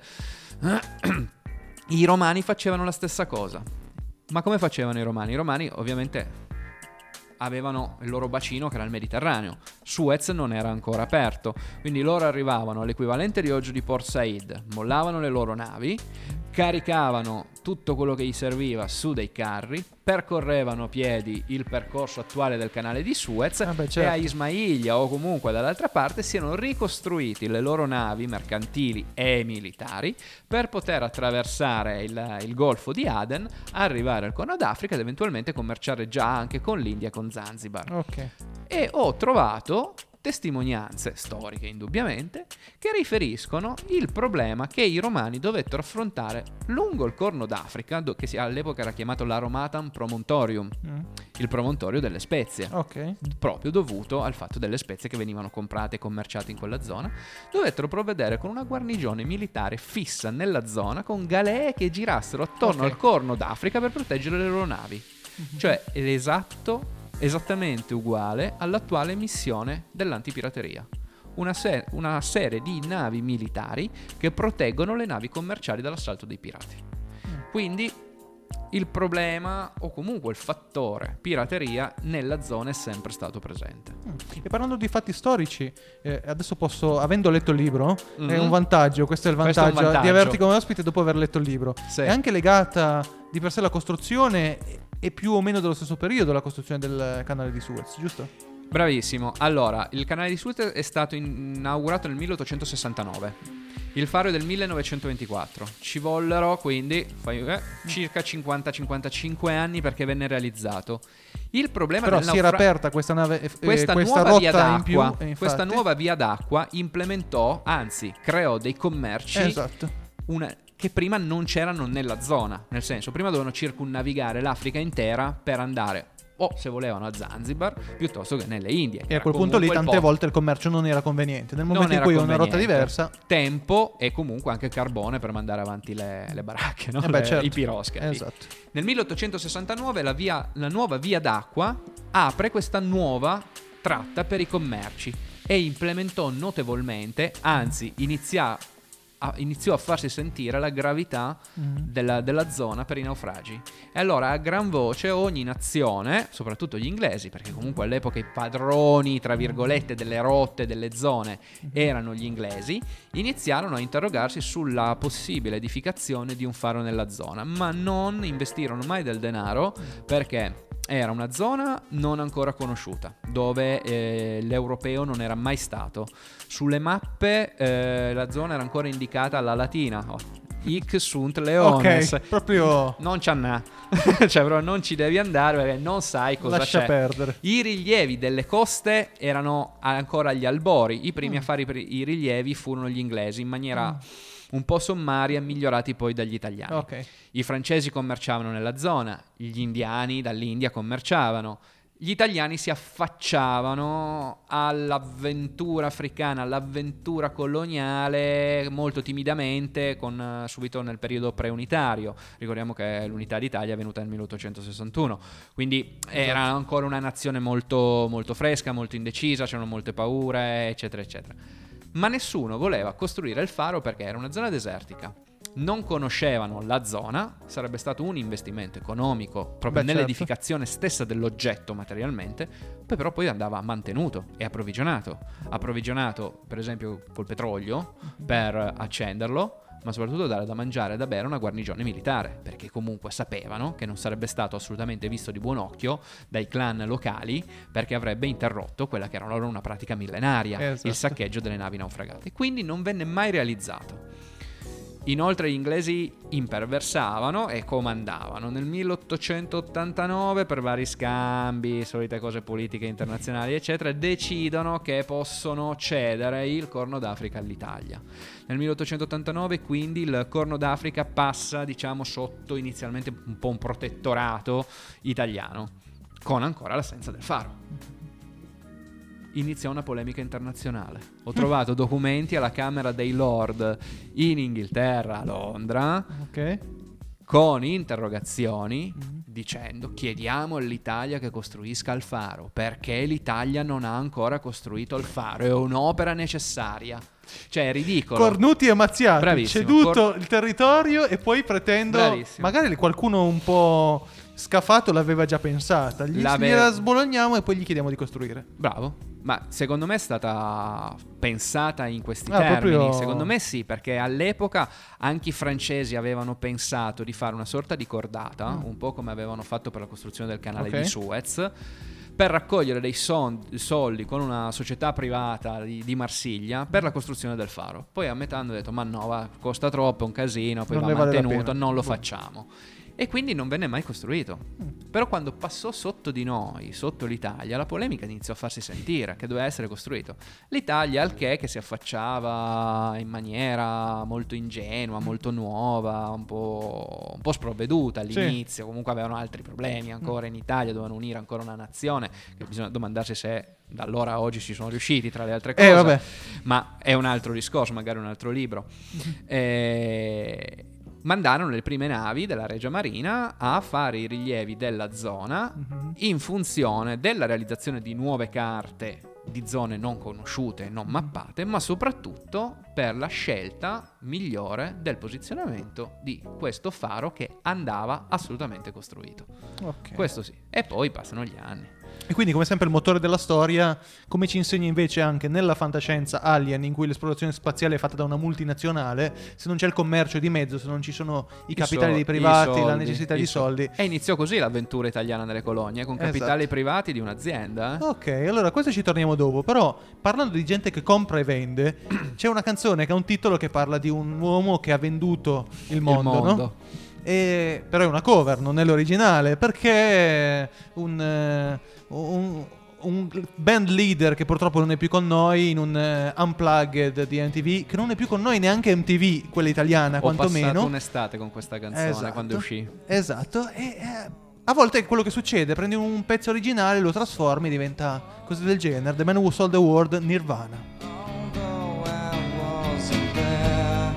I romani facevano la stessa cosa. Ma come facevano i romani? I romani ovviamente avevano il loro bacino che era il Mediterraneo. Suez non era ancora aperto, quindi loro arrivavano all'equivalente di oggi di Port Said, mollavano le loro navi, caricavano tutto quello che gli serviva su dei carri, percorrevano a piedi il percorso attuale del canale di Suez Ah beh, e certo. a Ismailia o comunque dall'altra parte si erano ricostruiti le loro navi mercantili e militari per poter attraversare il, il Golfo di Aden, arrivare al Corno d'Africa ed eventualmente commerciare già anche con l'India e con Zanzibar. Ok. E ho trovato testimonianze storiche indubbiamente che riferiscono il problema che i romani dovettero affrontare lungo il Corno d'Africa, do- che si- all'epoca era chiamato l'Aromatam Promontorium, Mm. il promontorio delle spezie, Ok. proprio dovuto al fatto delle spezie che venivano comprate e commerciate in quella zona. Dovettero provvedere con una guarnigione militare fissa nella zona, con galee che girassero attorno Ok. al Corno d'Africa per proteggere le loro navi. Cioè è l'esatto, esattamente uguale all'attuale missione dell'antipirateria. Una, se- una serie di navi militari che proteggono le navi commerciali dall'assalto dei pirati. Quindi il problema o comunque il fattore pirateria nella zona è sempre stato presente. E parlando di fatti storici, eh, adesso posso, avendo letto il libro, Mm-hmm. è un vantaggio, questo è il Questo è un vantaggio, di vantaggio. averti come ospite dopo aver letto il libro. Sì. È anche legata di per sé la costruzione e più o meno dello stesso periodo la costruzione del canale di Suez, giusto? Bravissimo. Allora, il canale di Suez è stato inaugurato nel milleottocentosessantanove. Il faro è del millenovecentoventiquattro. Ci vollero quindi fai, eh, circa cinquanta cinquantacinque anni perché venne realizzato. Il problema Però del si era naufra- aperta questa nave, eh, questa, questa nuova via rotta in più, d'acqua, e infatti- questa nuova via d'acqua implementò, anzi creò dei commerci Esatto. una- che prima non c'erano nella zona. Nel senso, prima dovevano circunnavigare l'Africa intera per andare o se volevano a Zanzibar piuttosto che nelle Indie. E a quel punto lì Comunque il tante po'. volte il commercio non era conveniente. Nel momento Non in era cui è una rotta conveniente. diversa, Tempo e comunque anche carbone per mandare avanti le, le baracche, no? eh beh, Le- certo. i piroscafi. Esatto. Nel milleottocentosessantanove la, via, la nuova via d'acqua apre questa nuova tratta per i commerci e implementò notevolmente, anzi inizia a- iniziò a farsi sentire la gravità Mm. della, della zona per i naufragi. E allora a gran voce ogni nazione, soprattutto gli inglesi, perché comunque all'epoca i padroni, tra virgolette, delle rotte, delle zone erano gli inglesi, iniziarono a interrogarsi sulla possibile edificazione di un faro nella zona, ma non investirono mai del denaro perché era una zona non ancora conosciuta, dove eh, l'europeo non era mai stato. Sulle mappe eh, la zona era ancora indicata alla latina. Oh, Hic sunt leones. Ok, proprio Non ci annà. Cioè, però non ci devi andare perché non sai cosa lascia c'è. perdere. I rilievi delle coste erano ancora agli albori. I primi Mm. a fare i, pri- i rilievi furono gli inglesi in maniera un po' sommaria, migliorati poi dagli italiani. Ok. I francesi commerciavano nella zona, gli indiani dall'India commerciavano, gli italiani si affacciavano all'avventura africana, all'avventura coloniale molto timidamente, con, eh, subito nel periodo preunitario. Ricordiamo che l'unità d'Italia è venuta nel milleottocentosessantuno, quindi era ancora una nazione molto, molto fresca, molto indecisa, c'erano molte paure, eccetera, eccetera. Ma nessuno voleva costruire il faro perché era una zona desertica. Non conoscevano la zona, sarebbe stato un investimento economico proprio Beh, nell'edificazione stessa dell'oggetto materialmente, poi però poi andava mantenuto e approvvigionato. Approvvigionato per esempio col petrolio per accenderlo, ma soprattutto dare da mangiare e da bere a una guarnigione militare, perché comunque sapevano che non sarebbe stato assolutamente visto di buon occhio dai clan locali, perché avrebbe interrotto quella che era loro una pratica millenaria, Esatto. il saccheggio delle navi naufragate. E quindi non venne mai realizzato. Inoltre gli inglesi imperversavano e comandavano. Nel milleottocentottantanove, per vari scambi, solite cose politiche internazionali, eccetera, decidono che possono cedere il Corno d'Africa all'Italia. Nel milleottocentottantanove, quindi, il Corno d'Africa passa, diciamo, sotto inizialmente un po' un protettorato italiano, con ancora l'assenza del faro. Iniziò una polemica internazionale. Ho trovato documenti alla Camera dei Lord in Inghilterra, a Londra, Ok. con interrogazioni dicendo: chiediamo all'Italia che costruisca il faro perché l'Italia non ha ancora costruito il faro, è un'opera necessaria. Cioè è ridicolo. Cornuti e mazziati, Bravissimo. ceduto Cor- il territorio e poi pretendo, Bravissimo. magari qualcuno un po' scafato l'aveva già pensata, gli L'ave- gliela sbologniamo e poi gli chiediamo di costruire. Bravo. Ma secondo me è stata pensata in questi Ah, termini. proprio- Secondo me sì, perché all'epoca anche i francesi avevano pensato di fare una sorta di cordata, Mm. un po' come avevano fatto per la costruzione del canale Ok. di Suez, per raccogliere dei son- soldi con una società privata di, di Marsiglia per la costruzione del faro. Poi a metà hanno detto: ma no, va, costa troppo, è un casino, poi Non va ne vale la mantenuto, pena. non lo Boh. facciamo. E quindi non venne mai costruito. Però quando passò sotto di noi, sotto l'Italia, la polemica iniziò a farsi sentire che doveva essere costruito. L'Italia, al che, che si affacciava in maniera molto ingenua, molto nuova, un po', un po' sprovveduta all'inizio. Comunque avevano altri problemi ancora in Italia, dovevano unire ancora una nazione, che bisogna domandarsi se da allora a oggi ci sono riusciti, tra le altre cose. Eh, vabbè. Ma è un altro discorso, magari un altro libro. Eh, mandarono le prime navi della Regia Marina a fare i rilievi della zona in funzione della realizzazione di nuove carte di zone non conosciute, non mappate, ma soprattutto per la scelta migliore del posizionamento di questo faro che andava assolutamente costruito. Ok. Questo sì. E poi passano gli anni. E quindi, come sempre, il motore della storia, come ci insegna invece anche nella fantascienza Alien, in cui l'esplorazione spaziale è fatta da una multinazionale, se non c'è il commercio di mezzo, se non ci sono i capitali so- dei privati, i soldi, la necessità i di so- soldi. E iniziò così l'avventura italiana nelle colonie, con capitali Esatto. privati di un'azienda. eh. Ok, allora questo ci torniamo dopo. Però, parlando di gente che compra e vende, c'è una canzone che ha un titolo che parla di un uomo che ha venduto il mondo, Il mondo. no? E, però è una cover, non è l'originale, perché un, eh, un, un band leader che purtroppo non è più con noi, in un eh, Unplugged di M T V, che non è più con noi neanche M T V, quella italiana, Ho quantomeno. passato un'estate con questa canzone Esatto. quando uscì. Esatto, e eh, a volte è quello che succede, prendi un pezzo originale, lo trasformi, diventa cose del genere. The Man Who Sold the World, Nirvana. Although I wasn't there,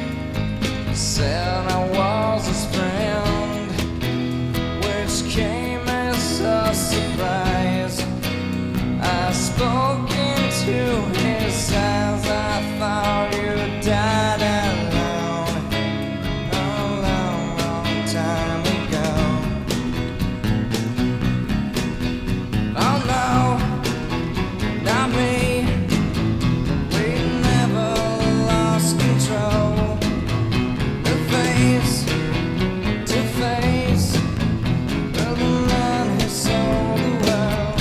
said I was his friend, which came as a surprise. I spoke into his eyes, I thought you died alone, a long, long time ago. Oh no, not me. We never lost control. The face to face of the man who sold the world.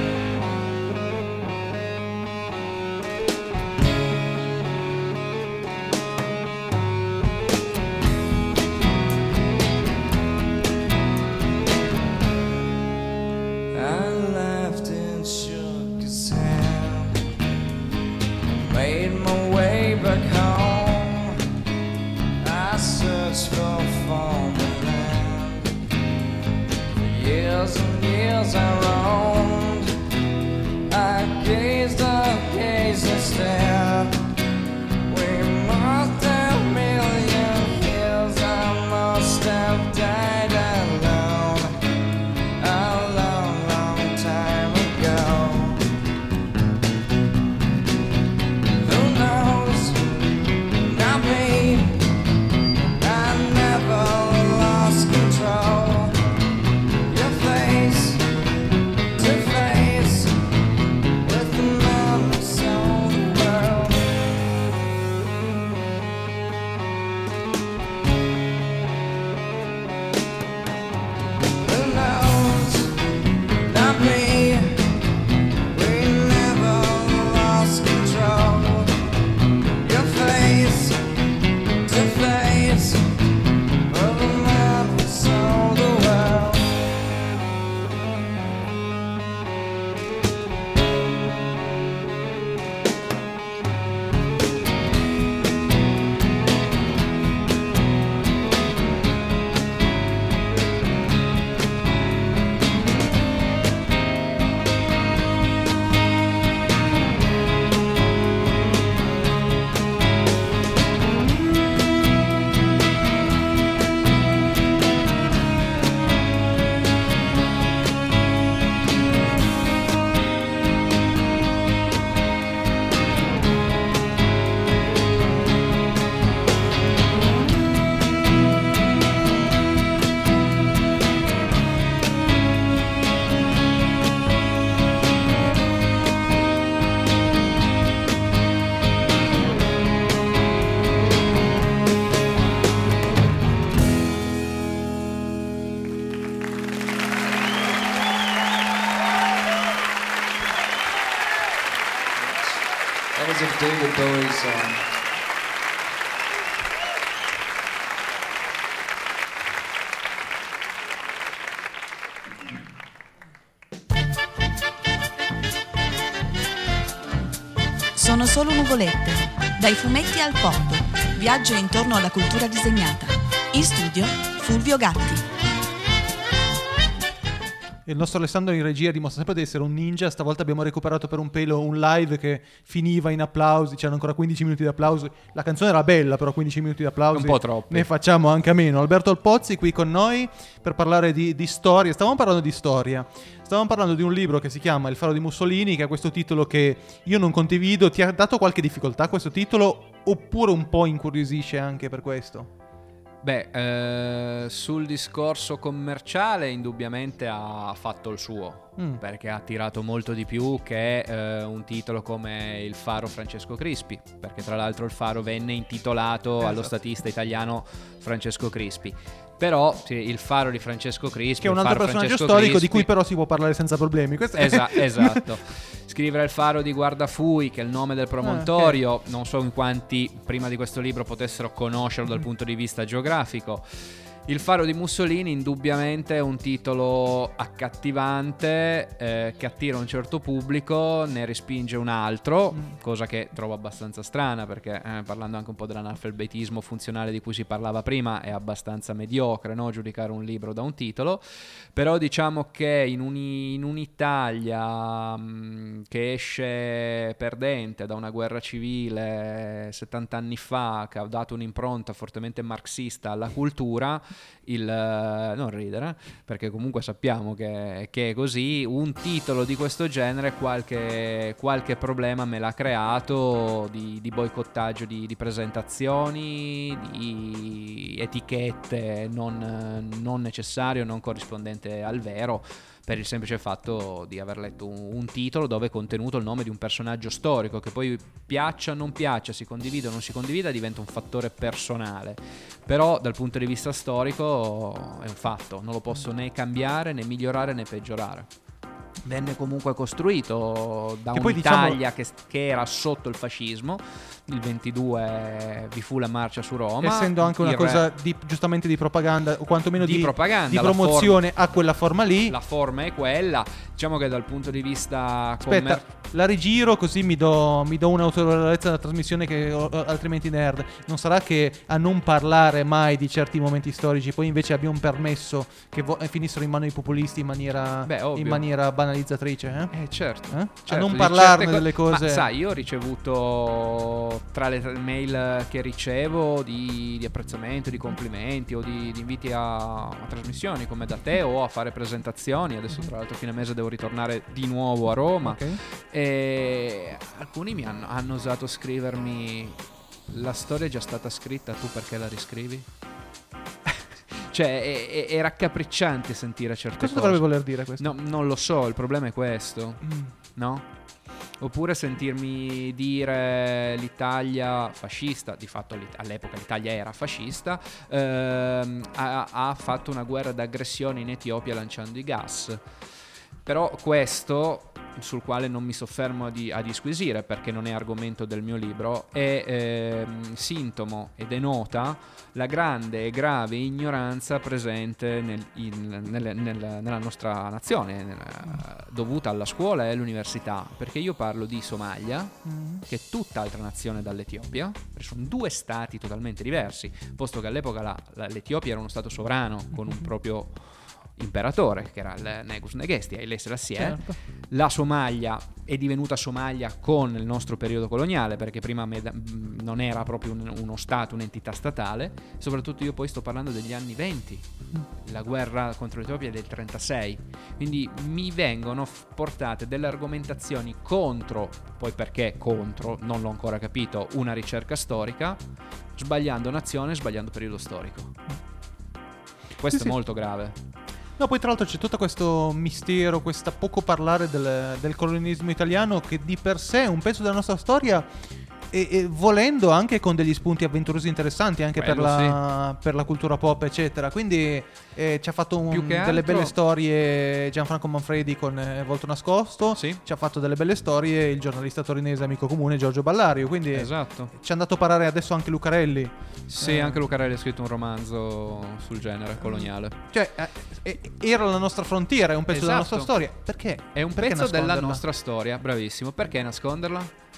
I laughed and shook his hand, made my way back home. I searched for foreign land. For years and years I roamed. I gazed, I gazed and stared. We must have million years. I must have died alone a long, long time ago. Who knows? Not me. I never lost control. Your face to face with the man who sold the world. Who knows? Not me. We never lost control. Your face to face of the man who sold the world. That was a David Bowie song. Sono solo nuvolette. Dai fumetti al porto. Viaggio intorno alla cultura disegnata. In studio Fulvio Gatti. Il nostro Alessandro in regia dimostra sempre di essere un ninja. Stavolta abbiamo recuperato per un pelo un live che finiva in applausi. C'erano ancora quindici minuti di applausi. La canzone era bella, però quindici minuti di applausi un po' troppi. ne facciamo anche a meno. Alberto Alpozzi qui con noi per parlare di, di storia. Stavamo parlando di storia. Stavamo parlando di un libro che si chiama Il faro di Mussolini, che ha questo titolo che io non condivido. Ti ha dato qualche difficoltà questo titolo, oppure un po' incuriosisce anche per questo? Beh, eh, sul discorso commerciale indubbiamente ha fatto il suo, mm. perché ha attirato molto di più che eh, un titolo come Il faro Francesco Crispi, perché tra l'altro il faro venne intitolato esatto. allo statista italiano Francesco Crispi. Però sì, il faro di Francesco Crispi, che è un altro personaggio Francesco storico Crispi, di cui però si può parlare senza problemi. Questo Esa- esatto. Scrivere Il faro di Guardafui, che è il nome del promontorio, ah, okay. non so in quanti prima di questo libro potessero conoscerlo dal punto di vista geografico. Il faro di Mussolini indubbiamente è un titolo accattivante, eh, che attira un certo pubblico, ne respinge un altro, mm. cosa che trovo abbastanza strana, perché eh, parlando anche un po' dell'analfabetismo funzionale di cui si parlava prima, è abbastanza mediocre, no? Giudicare un libro da un titolo. Però diciamo che in, un, in un'Italia mh, che esce perdente da una guerra civile settanta anni fa, che ha dato un'impronta fortemente marxista alla cultura, il non ridere, perché comunque sappiamo che, che è così, un titolo di questo genere qualche, qualche problema me l'ha creato di, di boicottaggio di, di presentazioni, di etichette non, non necessarie o non corrispondente al vero, per il semplice fatto di aver letto un, un titolo dove è contenuto il nome di un personaggio storico, che poi piaccia o non piaccia, si condivide o non si condivida, diventa un fattore personale. Però dal punto di vista storico è un fatto, non lo posso né cambiare, né migliorare, né peggiorare. Venne comunque costruito da che un'Italia diciamo... che, che era sotto il fascismo. Il ventidue vi fu la marcia su Roma, essendo anche una cosa di, giustamente di propaganda, o quantomeno di, di, propaganda, di promozione forma, a quella forma lì. La forma è quella. Diciamo che dal punto di vista aspetta, commer- la rigiro così mi do, mi do un'autorevolezza della trasmissione che ho, altrimenti nerd. Non sarà che a non parlare mai di certi momenti storici poi invece abbiamo permesso che vo- finissero in mano ai populisti in maniera, Beh, in maniera banalizzatrice, eh? Eh certo, eh? certo, a non parlarne co- delle cose. Ma sai, io ho ricevuto tra le mail che ricevo di, di apprezzamento, di complimenti o di, di inviti a, a trasmissioni come da te o a fare presentazioni. Adesso tra l'altro fine mese devo ritornare di nuovo a Roma, okay. E alcuni mi hanno, hanno osato scrivermi: la storia è già stata scritta, tu perché la riscrivi? Cioè è, è, è raccapricciante sentire certe cosa cose. Cosa dovrebbe voler dire questo? No, non lo so, il problema è questo, mm. no? Oppure sentirmi dire l'Italia fascista, di fatto all'epoca l'Italia era fascista, ehm, ha, ha fatto una guerra d'aggressione in Etiopia lanciando i gas. Però questo, sul quale non mi soffermo di, a disquisire perché non è argomento del mio libro, è ehm, sintomo e denota la grande e grave ignoranza presente nel, in, nel, nel, nella nostra nazione, nella, dovuta alla scuola e all'università, perché io parlo di Somalia, mm. che è tutt'altra nazione dall'Etiopia, perché sono due stati totalmente diversi, posto che all'epoca la, la, l'Etiopia era uno stato sovrano con un proprio imperatore, che era il Negus Negesti, Haile Selassie. Certo. La Somalia è divenuta Somalia con il nostro periodo coloniale, perché prima non era proprio un, uno stato, un'entità statale. Soprattutto io poi sto parlando degli anni venti, la guerra contro l'Etiopia è del trentasei, quindi mi vengono portate delle argomentazioni contro, poi perché contro, non l'ho ancora capito, una ricerca storica, sbagliando nazione, sbagliando periodo storico. Questo sì, è sì. molto grave. No, poi tra l'altro c'è tutto questo mistero, questa poco parlare del, del colonialismo italiano, che di per sé è un pezzo della nostra storia e, e volendo anche con degli spunti avventurosi interessanti anche per la, sì. per la cultura pop eccetera. Quindi eh, ci ha fatto un, delle altro... belle storie Gianfranco Manfredi con eh, Volto Nascosto, sì. ci ha fatto delle belle storie il giornalista torinese amico comune Giorgio Ballario, quindi esatto. ci è andato a parare adesso anche Lucarelli. Sì, eh. anche Lucarelli ha scritto un romanzo sul genere coloniale. Cioè eh, era la nostra frontiera, è un pezzo esatto. della nostra storia. Perché? È un perché pezzo della nostra storia, bravissimo. Perché nasconderla?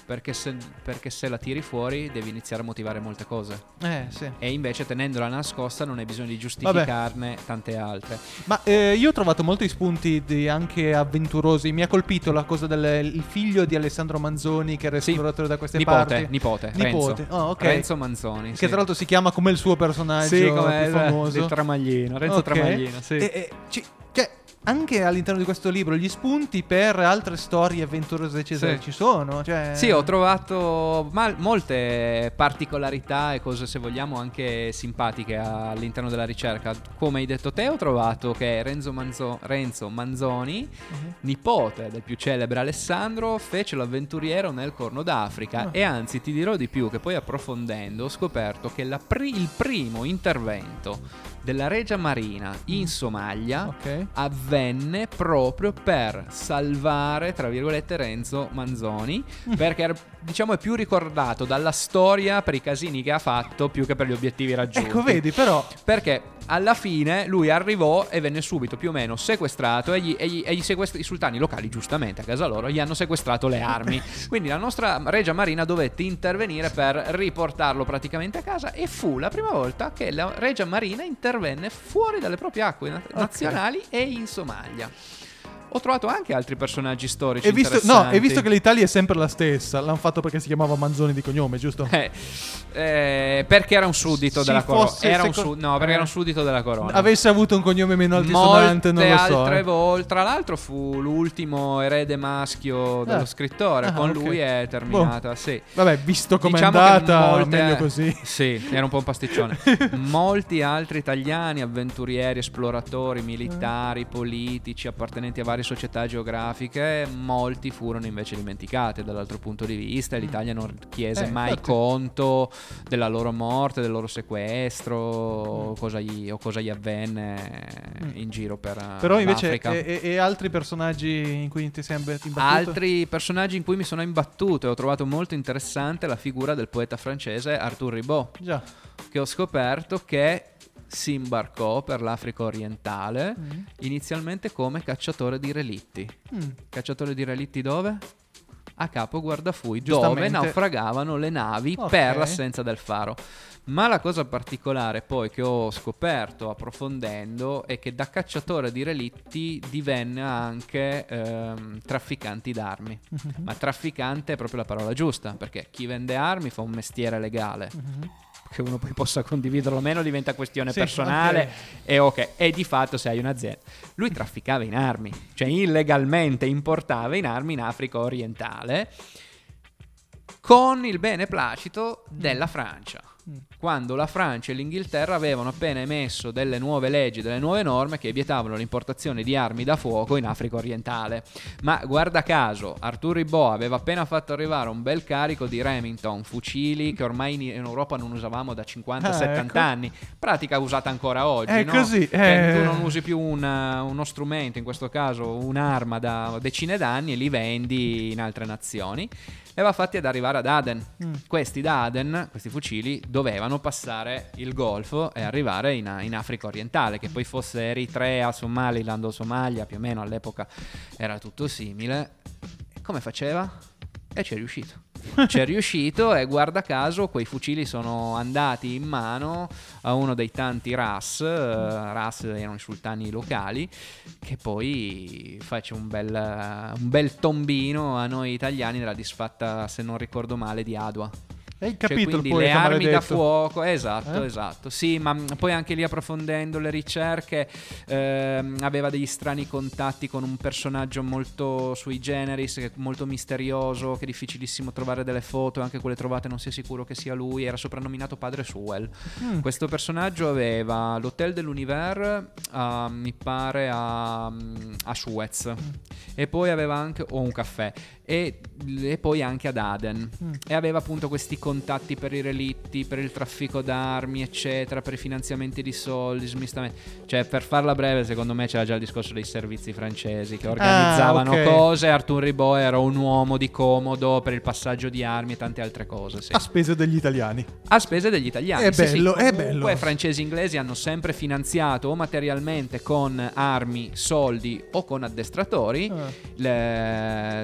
perché se, perché se la tiri fuori devi iniziare a motivare molte cose. Eh, sì. E invece tenendola nascosta non hai bisogno di giustificarne Vabbè. tante altre. Ma eh, io ho trovato molti spunti di anche avventurosi. Mi ha colpito la cosa del il figlio di Alessandro Manzoni, che era esploratore sì. da queste nipote, parti. Nipote, nipote. Renzo. Oh, okay. Renzo Manzoni. Che sì. tra l'altro si chiama come il suo personaggio sì, come più famoso. Il Tramaglino, Renzo okay. Tramaglino. Sì. E, e, ci, cioè, anche all'interno di questo libro gli spunti per altre storie avventurose eccetera sì. ci sono, cioè... Sì, ho trovato mal- molte particolarità e cose, se vogliamo, anche simpatiche all'interno della ricerca. Come hai detto te, ho trovato che Renzo, Manzo- Renzo Manzoni, uh-huh. nipote del più celebre Alessandro, fece l'avventuriero nel Corno d'Africa. uh. E anzi ti dirò di più, che poi approfondendo ho scoperto che la pri- il primo intervento della Regia Marina in Somalia okay. avvenne proprio per salvare, tra virgolette, Renzo Manzoni, mm. perché diciamo è più ricordato dalla storia per i casini che ha fatto più che per gli obiettivi raggiunti. Ecco, vedi, però perché alla fine lui arrivò e venne subito più o meno sequestrato e gli, e gli, e gli sequestri, i sultani locali, giustamente a casa loro, gli hanno sequestrato le armi. Quindi la nostra Regia Marina dovette intervenire per riportarlo praticamente a casa, e fu la prima volta che la Regia Marina intervenne fuori dalle proprie acque na- nazionali okay. e in Somalia. Ho trovato anche altri personaggi storici e visto, interessanti. No, e visto che l'Italia è sempre la stessa, l'hanno fatto perché si chiamava Manzoni di cognome, giusto? Eh, eh, perché era un suddito si della corona. Era seco- un su- no, perché eh. era un suddito della corona. Avesse avuto un cognome meno altisonante, non lo so. Molte altre eh. volte. Tra l'altro fu l'ultimo erede maschio dello eh. scrittore. Ah, Con okay. lui è terminata. Boh. Sì. Vabbè, visto com'è diciamo andata, molte... meglio così. Sì, era un po' un pasticcione. Molti altri italiani, avventurieri, esploratori, militari, politici, appartenenti a varie società geografiche, molti furono invece dimenticati dall'altro punto di vista. L'Italia non chiese eh, mai infatti. conto della loro morte, del loro sequestro, o cosa gli, o cosa gli avvenne in giro per Però invece l'Africa. e, e altri personaggi in cui ti sei imbattuto? Altri personaggi in cui mi sono imbattuto e ho trovato molto interessante la figura del poeta francese Arthur Rimbaud. Già. Che ho scoperto che si imbarcò per l'Africa orientale mm. inizialmente come cacciatore di relitti. Mm. Cacciatore di relitti dove? A Capo Guardafui, dove naufragavano le navi okay. per l'assenza del faro. Ma la cosa particolare poi che ho scoperto approfondendo è che da cacciatore di relitti divenne anche ehm, trafficante d'armi. Mm-hmm. Ma trafficante è proprio la parola giusta, perché chi vende armi fa un mestiere legale. Mm-hmm. Che uno poi possa condividerlo o meno diventa questione sì, personale okay. e ok, e di fatto se hai un'azienda. Lui trafficava in armi, cioè illegalmente importava in armi in Africa orientale con il beneplacito della Francia. Quando la Francia e l'Inghilterra avevano appena emesso delle nuove leggi, delle nuove norme che vietavano l'importazione di armi da fuoco in Africa orientale. Ma guarda caso, Arthur Rimbaud aveva appena fatto arrivare un bel carico di Remington, fucili che ormai in Europa non usavamo da cinquanta settanta ah, ecco. anni, pratica usata ancora oggi, è no? così, eh... tu non usi più una, uno strumento, in questo caso un'arma da decine d'anni, e li vendi in altre nazioni. E va fatti ad arrivare ad Aden. Mm. Questi da Aden, questi fucili, dovevano passare il Golfo e arrivare in, in Africa orientale, che poi fosse Eritrea, Somaliland o Somalia, più o meno all'epoca era tutto simile. E come faceva? E ci è riuscito. Ci è riuscito e guarda caso quei fucili sono andati in mano a uno dei tanti R A S. uh, R A S erano i sultani locali, che poi face un bel, uh, un bel tombino a noi italiani nella disfatta, se non ricordo male, di Adua. Hai capito, cioè, quindi il le armi maledetto. da fuoco, esatto, eh? esatto. Sì, ma poi anche lì approfondendo le ricerche ehm, aveva degli strani contatti con un personaggio molto sui generis, che è molto misterioso, che è difficilissimo trovare delle foto, anche quelle trovate non si è sicuro che sia lui. Era soprannominato Padre Sewell. Mm. Questo personaggio aveva l'Hotel de l'Univers, uh, mi pare a, a Suez, mm. e poi aveva anche o un caffè. E, e poi anche ad Aden. Mm. E aveva appunto questi contatti per i relitti, per il traffico d'armi, eccetera, per i finanziamenti di soldi, smistamenti. Cioè, per farla breve, secondo me c'era già il discorso dei servizi francesi che organizzavano ah, okay. cose. Arthur Rimbaud era un uomo di comodo per il passaggio di armi e tante altre cose, sì. A spese degli italiani. A spese degli italiani. È sì, bello, sì. è bello. Poi francesi e inglesi hanno sempre finanziato o materialmente con armi, soldi o con addestratori ah. le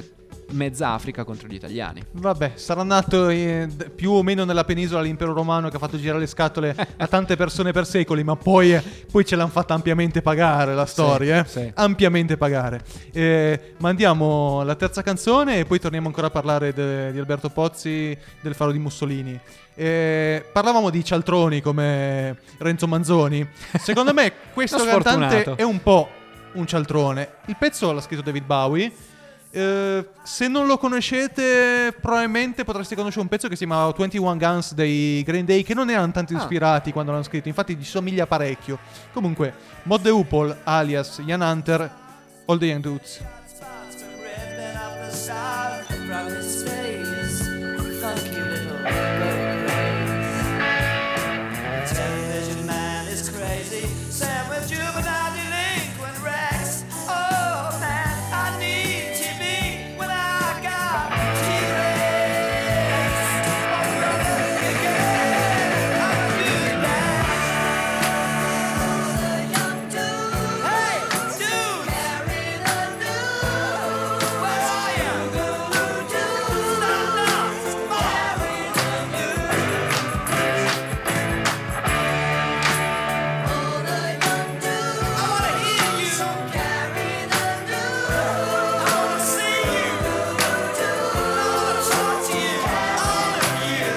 mezza Africa contro gli italiani. Vabbè, sarà nato eh, d- più o meno nella penisola l'impero romano che ha fatto girare le scatole a tante persone per secoli, ma poi, eh, poi ce l'hanno fatta ampiamente pagare la storia, Sì, eh? sì. Ampiamente pagare. Eh, mandiamo la terza canzone e poi torniamo ancora a parlare de- di Alberto Pozzi, del Faro di Mussolini. Eh, parlavamo di cialtroni come Renzo Manzoni. Secondo me questo Uno cantante sfortunato. è un po' un cialtrone. Il pezzo l'ha scritto David Bowie. Eh, se non lo conoscete, probabilmente potreste conoscere un pezzo che si chiama ventuno Guns dei Green Day, che non erano tanto Ah. ispirati quando l'hanno scritto, infatti gli somiglia parecchio. Comunque, Mod the Hoople alias Ian Hunter, All the Young Dudes. Ripping up the side from his face, funky little bird. The television man is crazy, Sam with juvenile delinquent Rex. Oh man, I need T V when I got T-Rex. Oh brother, you get I'm a good man. Hey, dude, carry the news. Where are you? Stand up, carry the news. I wanna hear you. Carry the news. I wanna see you. I wanna talk to you. All of you.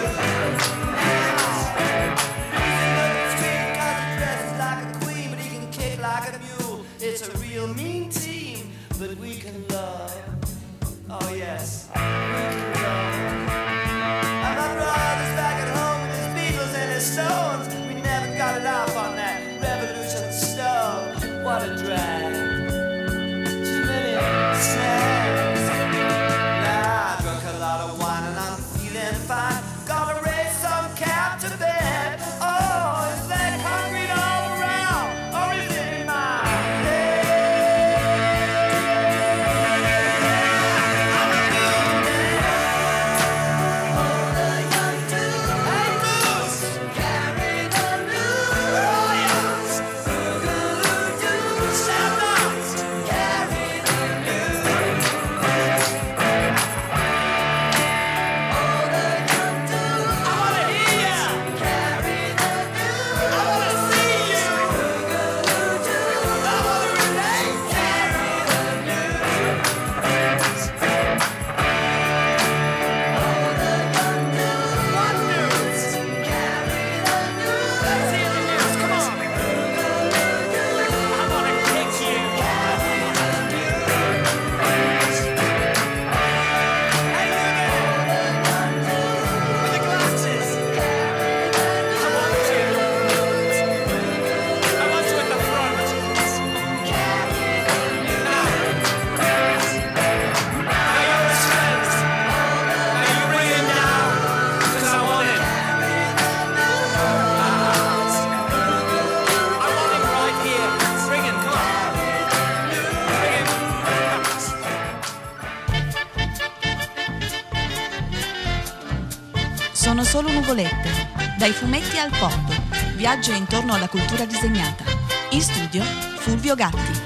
Street got the dresses like a queen, but he can kick like a mule. It's a real mean team, but we can love. Oh yes, we can love. And my brother's back at home with his Beatles and his Stones. We never got it off on that revolution stove. What a drag. Too many snags. Now I drunk a lot of wine and I'm feeling fine. Gonna raise some cap to bed. Oh, is that concrete all around? Or is it in my head? I'm a good man. All the young dudes. Hey, Bruce. Carry the news. Oh, yes. Boogaloo-doo. Stand up. Carry the news. All the young dudes. I wanna hear ya. Carry the news. I wanna see you. Boogaloo-doo. I wanna relate. Carry the news. All the young dudes. What news? Carry the news. Let's hear the news. Come on. Boogaloo-doo. I wanna kick you. Carry the news. Hey, you there. With the glasses. I want you. I want you at the front. Now. Now you're a strength. Now you bring it down. 'Cause I want it. I want it right here. Bring it, come on. Bring it. Sono solo nuvolette. Dai fumetti al porto. Viaggio intorno alla cultura disegnata. In studio Fulvio Gatti.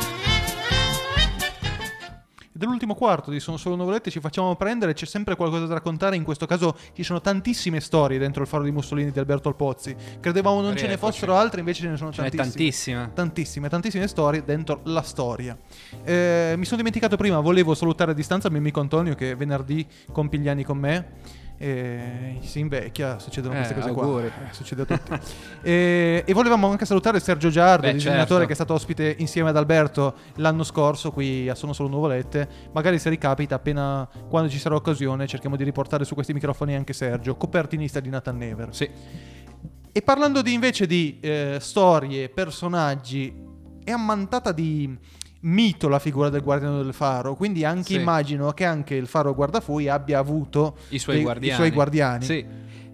Dell'ultimo quarto di Sono solo nuvolette ci facciamo prendere, c'è sempre qualcosa da raccontare, in questo caso ci sono tantissime storie dentro il Faro di Mussolini di Alberto Pozzi. Credevamo non ce ne Rieccoci. fossero altre, invece ce ne sono Ce n'è tantissime. tantissime. Tantissime, tantissime storie dentro la storia. Eh, mi sono dimenticato prima, volevo salutare a distanza il mio amico Antonio che venerdì compie gli anni con me. E si invecchia, succedono Eh, queste cose auguri. qua. Eh, succede a tutti. e, e volevamo anche salutare Sergio Giardo, Beh, disegnatore certo. che è stato ospite insieme ad Alberto l'anno scorso qui a Sono solo nuvolette. Magari se ricapita, appena quando ci sarà occasione, cerchiamo di riportare su questi microfoni anche Sergio, copertinista di Nathan Never. Sì. E parlando di invece di eh, storie, personaggi, è ammantata di mito la figura del guardiano del faro, quindi anche Sì. immagino che anche il faro guardafui abbia avuto I suoi dei- guardiani. i suoi guardiani. Sì.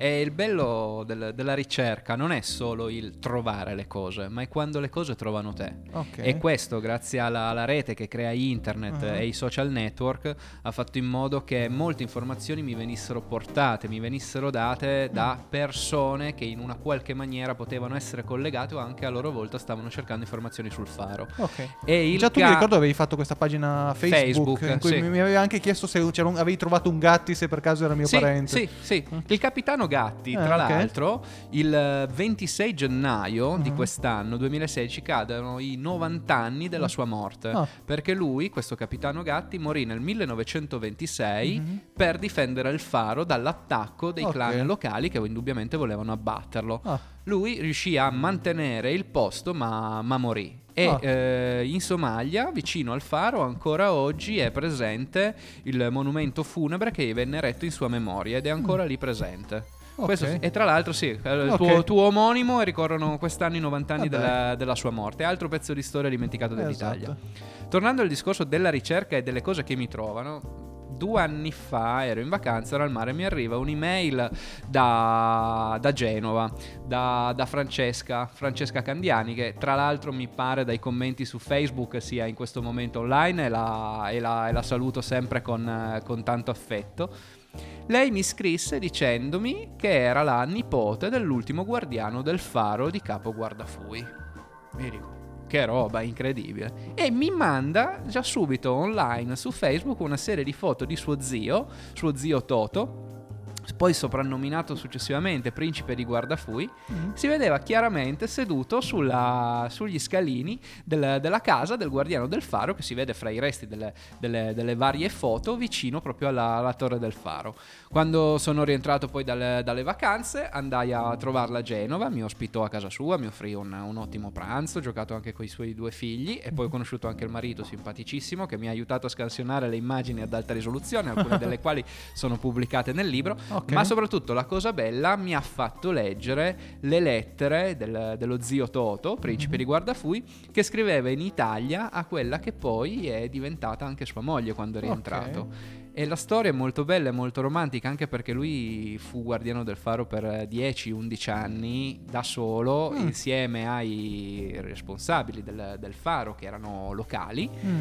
E il bello del- della ricerca non è solo il trovare le cose, ma è quando le cose trovano te. Ok. E questo, grazie alla, alla rete che crea internet Uh-huh. e i social network, ha fatto in modo che molte informazioni mi venissero portate, mi venissero date da persone che in una qualche maniera potevano essere collegate o anche a loro volta stavano cercando informazioni sul faro. Ok. E il Già tu ca- mi ricordo avevi fatto questa pagina Facebook, Facebook, in cui sì. mi avevi anche chiesto se c'era un- avevi trovato un Gatti, se per caso era mio Sì, parente. sì, sì. Il capitano Gatti, Eh, tra ok. l'altro, il eh, ventisei gennaio di Mhm. quest'anno, duemilasedici, cadono i novanta anni della sua morte. Ah. Perché lui, questo capitano Gatti, morì nel millenovecentoventisei Mhm. per difendere il faro dall'attacco dei Ok. clan locali che indubbiamente volevano abbatterlo. Ah. Lui riuscì a mantenere il posto, ma, ma morì. E Ah. eh, in Somalia, vicino al faro, ancora oggi è presente il monumento funebre che venne eretto in sua memoria ed è ancora lì presente. Ok. Questo sì. E tra l'altro sì, eh, il Ok. tuo, tuo omonimo, e ricorrono quest'anno i novanta anni Vabbè. della, della sua morte. Altro pezzo di storia dimenticato dell'Italia. Esatto. Tornando al discorso della ricerca e delle cose che mi trovano, due anni fa ero in vacanza, ero al mare, mi arriva un'email da, da Genova, da, da Francesca, Francesca Candiani, che tra l'altro mi pare dai commenti su Facebook sia in questo momento online, e la, e la, e la saluto sempre con, eh, con tanto affetto. Lei mi scrisse dicendomi che era la nipote dell'ultimo guardiano del faro di Capo Guardafui. Mi dico, che roba incredibile. E mi manda già subito online su Facebook una serie di foto di suo zio, suo zio Toto, poi soprannominato successivamente Principe di Guardafui. Mm. Si vedeva chiaramente seduto sulla- sugli scalini del- della casa del guardiano del faro, che si vede fra i resti delle, delle- delle varie foto vicino proprio alla, alla torre del faro. Quando sono rientrato poi dalle, dalle vacanze, andai a trovarla a Genova, mi ospitò a casa sua, mi offrì un, un ottimo pranzo, ho giocato anche con i suoi due figli e poi ho conosciuto anche il marito simpaticissimo che mi ha aiutato a scansionare le immagini ad alta risoluzione, alcune delle quali sono pubblicate nel libro. Ok. Ma soprattutto la cosa bella, mi ha fatto leggere le lettere del- dello zio Toto, principe di Guardafui, che scriveva in Italia a quella che poi è diventata anche sua moglie quando è rientrato. E la storia è molto bella e molto romantica, anche perché lui fu guardiano del faro per dieci undici anni da solo, Mm. insieme ai responsabili del, del faro, che erano locali, Mm.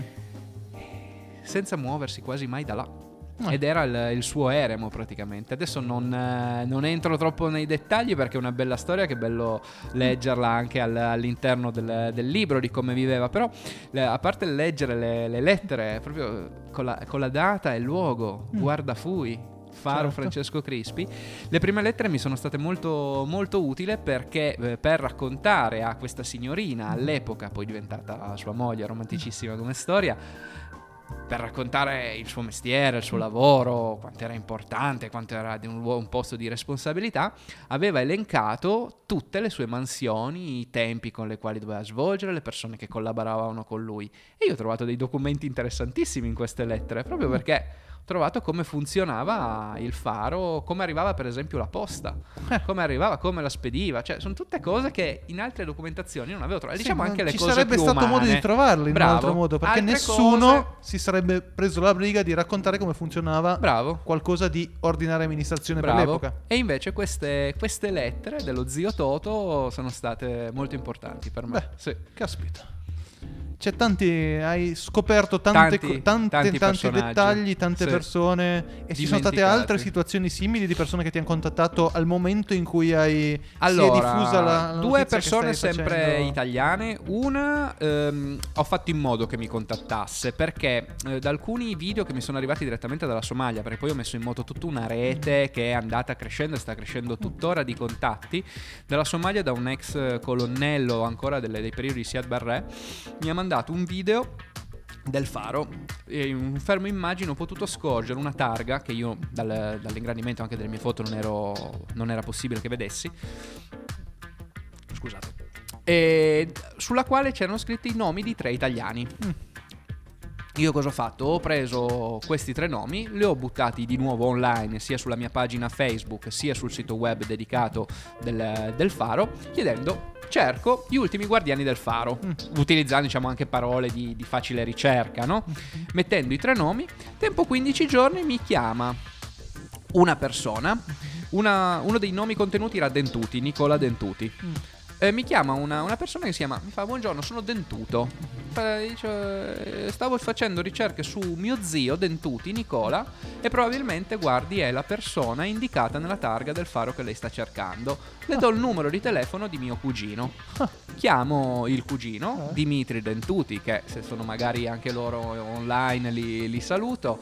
senza muoversi quasi mai da là. Ah. Ed era il, il suo eremo praticamente. Adesso non, eh, non entro troppo nei dettagli perché è una bella storia, che è bello leggerla anche al- all'interno del, del libro di come viveva. Però le- a parte il leggere le, le lettere proprio con la, con la data e il luogo, Mm. Guardafui, Faro Certo. Francesco Crispi, le prime lettere mi sono state molto, molto utili perché eh, per raccontare a questa signorina, all'epoca poi diventata sua moglie, romanticissima come storia, per raccontare il suo mestiere, il suo lavoro, quanto era importante, quanto era di un, luo- un posto di responsabilità, aveva elencato tutte le sue mansioni, i tempi con le quali doveva svolgere, le persone che collaboravano con lui. E io ho trovato dei documenti interessantissimi in queste lettere, proprio perché ho trovato come funzionava il faro, come arrivava per esempio la posta, come arrivava, come la spediva, cioè sono tutte cose che in altre documentazioni non avevo trovato. Sì, Diciamo ma anche le ci cose sarebbe più stato umane. modo di trovarli in Bravo. un altro modo, perché Altre nessuno cose- si sarebbe preso la briga di raccontare come funzionava Bravo. qualcosa di ordinaria amministrazione per Bravo. l'epoca. E invece queste, queste lettere dello zio Toto sono state molto importanti per me. Beh, Sì. caspita. C'è tanti, hai scoperto tante, Tanti- co- tante- tanti tanti personaggi. dettagli, tante Sì. persone. E ci sono state Dimenticati. altre situazioni simili di persone che ti hanno contattato al momento in cui hai Allora, si è diffusa la, la due notizia che persone stai sempre facendo? italiane. Una ehm, ho fatto in modo che mi contattasse perché eh, da alcuni video che mi sono arrivati direttamente dalla Somalia, perché poi ho messo in moto tutta una rete che è andata crescendo e sta crescendo tuttora di contatti dalla Somalia, da un ex colonnello ancora delle- dei periodi di Siad Barre, mi ha mandato un video del faro e in un fermo immagine ho potuto scorgere una targa che io dal- dall'ingrandimento anche delle mie foto non, ero, non era possibile che vedessi, scusate, e sulla quale c'erano scritti i nomi di tre italiani. Io cosa ho fatto? Ho preso questi tre nomi, li ho buttati di nuovo online sia sulla mia pagina Facebook sia sul sito web dedicato del, del faro, chiedendo cerco gli ultimi guardiani del faro, utilizzando diciamo anche parole di, di facile ricerca, no? Mettendo i tre nomi, tempo quindici giorni mi chiama una persona una, uno dei nomi contenuti era Dentuti, Nicola Dentuti. Mm. Eh, mi chiama una, una persona che si chiama, mi fa buongiorno, sono Dentuto. Fa- dice, "Eh, stavo facendo ricerche su mio zio Dentuti, Nicola, e probabilmente guardi è la persona indicata nella targa del faro che lei sta cercando. Le do il numero di telefono di mio cugino." Chiamo il cugino, Eh. Dimitri Dentuti, che se sono magari anche loro online li, li saluto,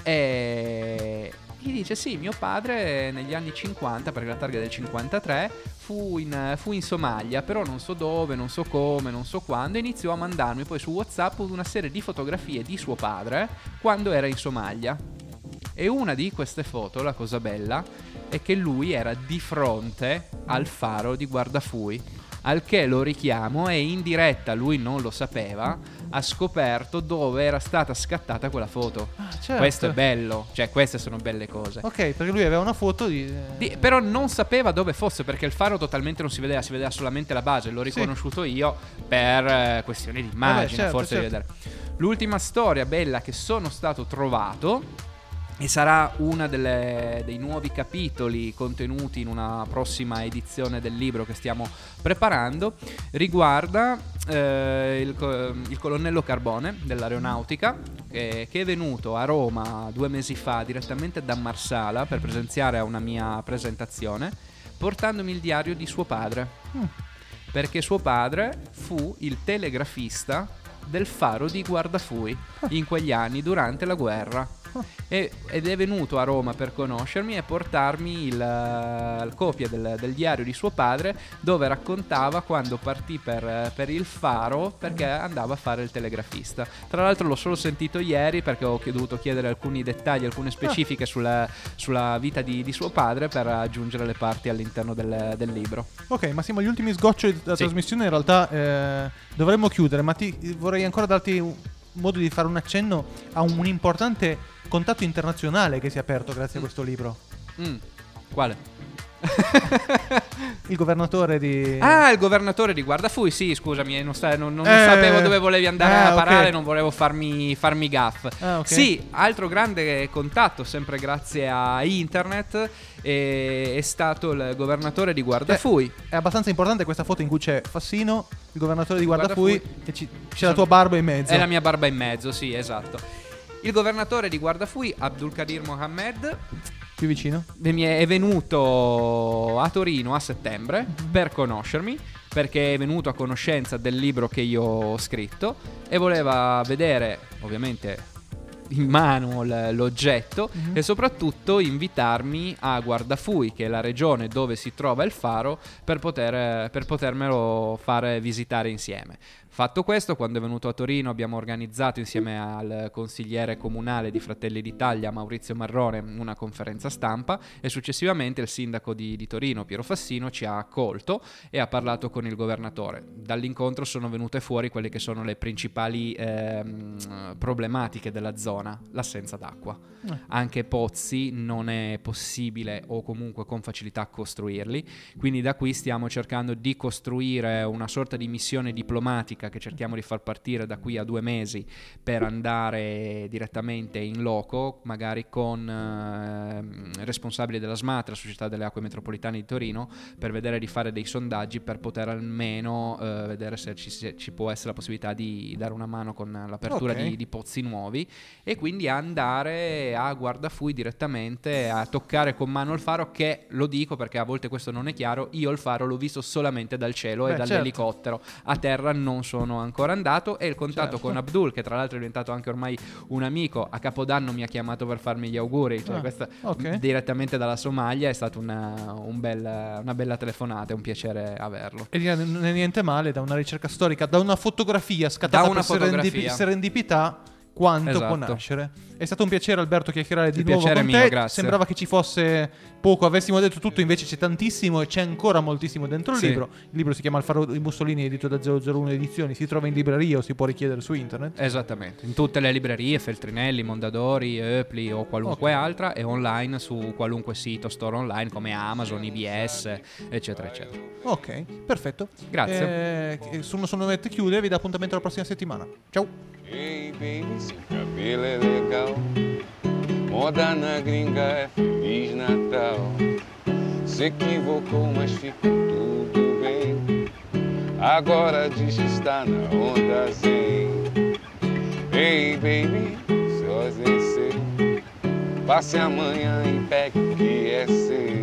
e gli dice sì, mio padre negli anni cinquanta, perché la targa è del cinquantatré, fu in, fu in Somalia, però non so dove, non so come, non so quando, e iniziò a mandarmi poi su WhatsApp una serie di fotografie di suo padre quando era in Somalia. E una di queste foto, la cosa bella, è che lui era di fronte al faro di Guardafui, al che lo richiamo e in diretta, lui non lo sapeva, ha scoperto dove era stata scattata quella foto. Ah, certo. Questo è bello, cioè queste sono belle cose. Ok, perché lui aveva una foto di... Di- però non sapeva dove fosse, perché il faro totalmente non si vedeva, si vedeva solamente la base. L'ho riconosciuto io per eh, questioni di immagine, Vabbè, certo, forse certo. di vedere. L'ultima storia bella che sono stato trovato, e sarà una dei nuovi capitoli contenuti in una prossima edizione del libro che stiamo preparando, riguarda eh, il, co- il colonnello Carbone dell'aeronautica, che, che è venuto a Roma due mesi fa direttamente da Marsala per presenziare a una mia presentazione, portandomi il diario di suo padre, Mm. perché suo padre fu il telegrafista del faro di Guardafui in quegli anni durante la guerra. E- ed è venuto a Roma per conoscermi e portarmi il, la copia del, del diario di suo padre, dove raccontava quando partì per, per il faro, perché andava a fare il telegrafista. Tra l'altro l'ho solo sentito ieri, perché ho dovuto chiedere alcuni dettagli, alcune specifiche sulla, sulla vita di, di suo padre, per aggiungere le parti all'interno del, del libro. Ok, ma siamo agli ultimi sgoccioli della Sì. trasmissione. In realtà eh, dovremmo chiudere, ma ti vorrei ancora darti un modo di fare un accenno a un importante contatto internazionale che si è aperto grazie a questo libro. Mm. Quale? Il governatore di... Ah, il governatore di Guardafui, sì, scusami, non, sta- non- non Eh, sapevo dove volevi andare ah, a parare, ok. non volevo farmi, farmi gaff. Ah, ok. Sì, altro grande contatto, sempre grazie a internet, eh, è stato il governatore di Guardafui. È abbastanza importante questa foto in cui c'è Fassino, il governatore di Guardafui, Guardafui. e ci- c'è la tua barba in mezzo. È la mia barba in mezzo, sì, esatto. Il governatore di Guardafui, Abdulkadir Mohammed, Più vicino. mi è è venuto a Torino a settembre per conoscermi, perché è venuto a conoscenza del libro che io ho scritto e voleva vedere, ovviamente, in mano l- l'oggetto, Mhm. e soprattutto invitarmi a Guardafui, che è la regione dove si trova il faro, per poter per potermelo fare visitare insieme. Fatto questo, quando è venuto a Torino abbiamo organizzato insieme al consigliere comunale di Fratelli d'Italia, Maurizio Marrone, una conferenza stampa, e successivamente il sindaco di, di Torino, Piero Fassino, ci ha accolto e ha parlato con il governatore. Dall'incontro sono venute fuori quelle che sono le principali ehm, problematiche della zona: l'assenza d'acqua. Eh. Anche pozzi non è possibile, o comunque con facilità, costruirli, quindi da qui stiamo cercando di costruire una sorta di missione diplomatica che cerchiamo di far partire da qui a due mesi, per andare direttamente in loco, magari con eh, responsabili della SMATRA, Società delle Acque Metropolitane di Torino, per vedere di fare dei sondaggi, per poter almeno eh, vedere se ci, se ci può essere la possibilità di dare una mano con l'apertura Ok. di, di pozzi nuovi, e quindi andare a Guardafui direttamente a toccare con mano il faro, che, lo dico perché a volte questo non è chiaro, io il faro l'ho visto solamente dal cielo Beh, e dall'elicottero, a terra non sono ancora andato. E il contatto Certo. con Abdul, che tra l'altro è diventato anche ormai un amico, a Capodanno mi ha chiamato per farmi gli auguri, cioè Ah, questa ok. direttamente dalla Somalia, è stata una, un bel- una bella telefonata, è un piacere averlo. E non è niente male, da una ricerca storica, da una fotografia scattata Da una per serendipi- fotografia. serendipità, quanto Esatto. può nascere. È stato un piacere, Alberto, chiacchierare di Il nuovo piacere con è mio, te. grazie. Sembrava che ci fosse poco, avessimo detto tutto, invece c'è tantissimo e c'è ancora moltissimo dentro il Sì. libro. Il libro si chiama Il faro di Mussolini, edito da zero zero uno Edizioni, si trova in libreria o si può richiedere su internet. Esattamente, in tutte le librerie, Feltrinelli, Mondadori, Eupli o qualunque Ok. altra, e online su qualunque sito store online come Amazon, I B S, eccetera eccetera. Ok, perfetto. Grazie. Eh, sono Sonnovette chiude, vi dà appuntamento la prossima settimana. Ciao. Ei, baby, seu cabelo é legal. Moda na gringa é Feliz Natal. se equivocou, mas ficou tudo bem. Agora diz que está na onda zen. Hey baby, só zen ser. Passe amanhã e pegue o que é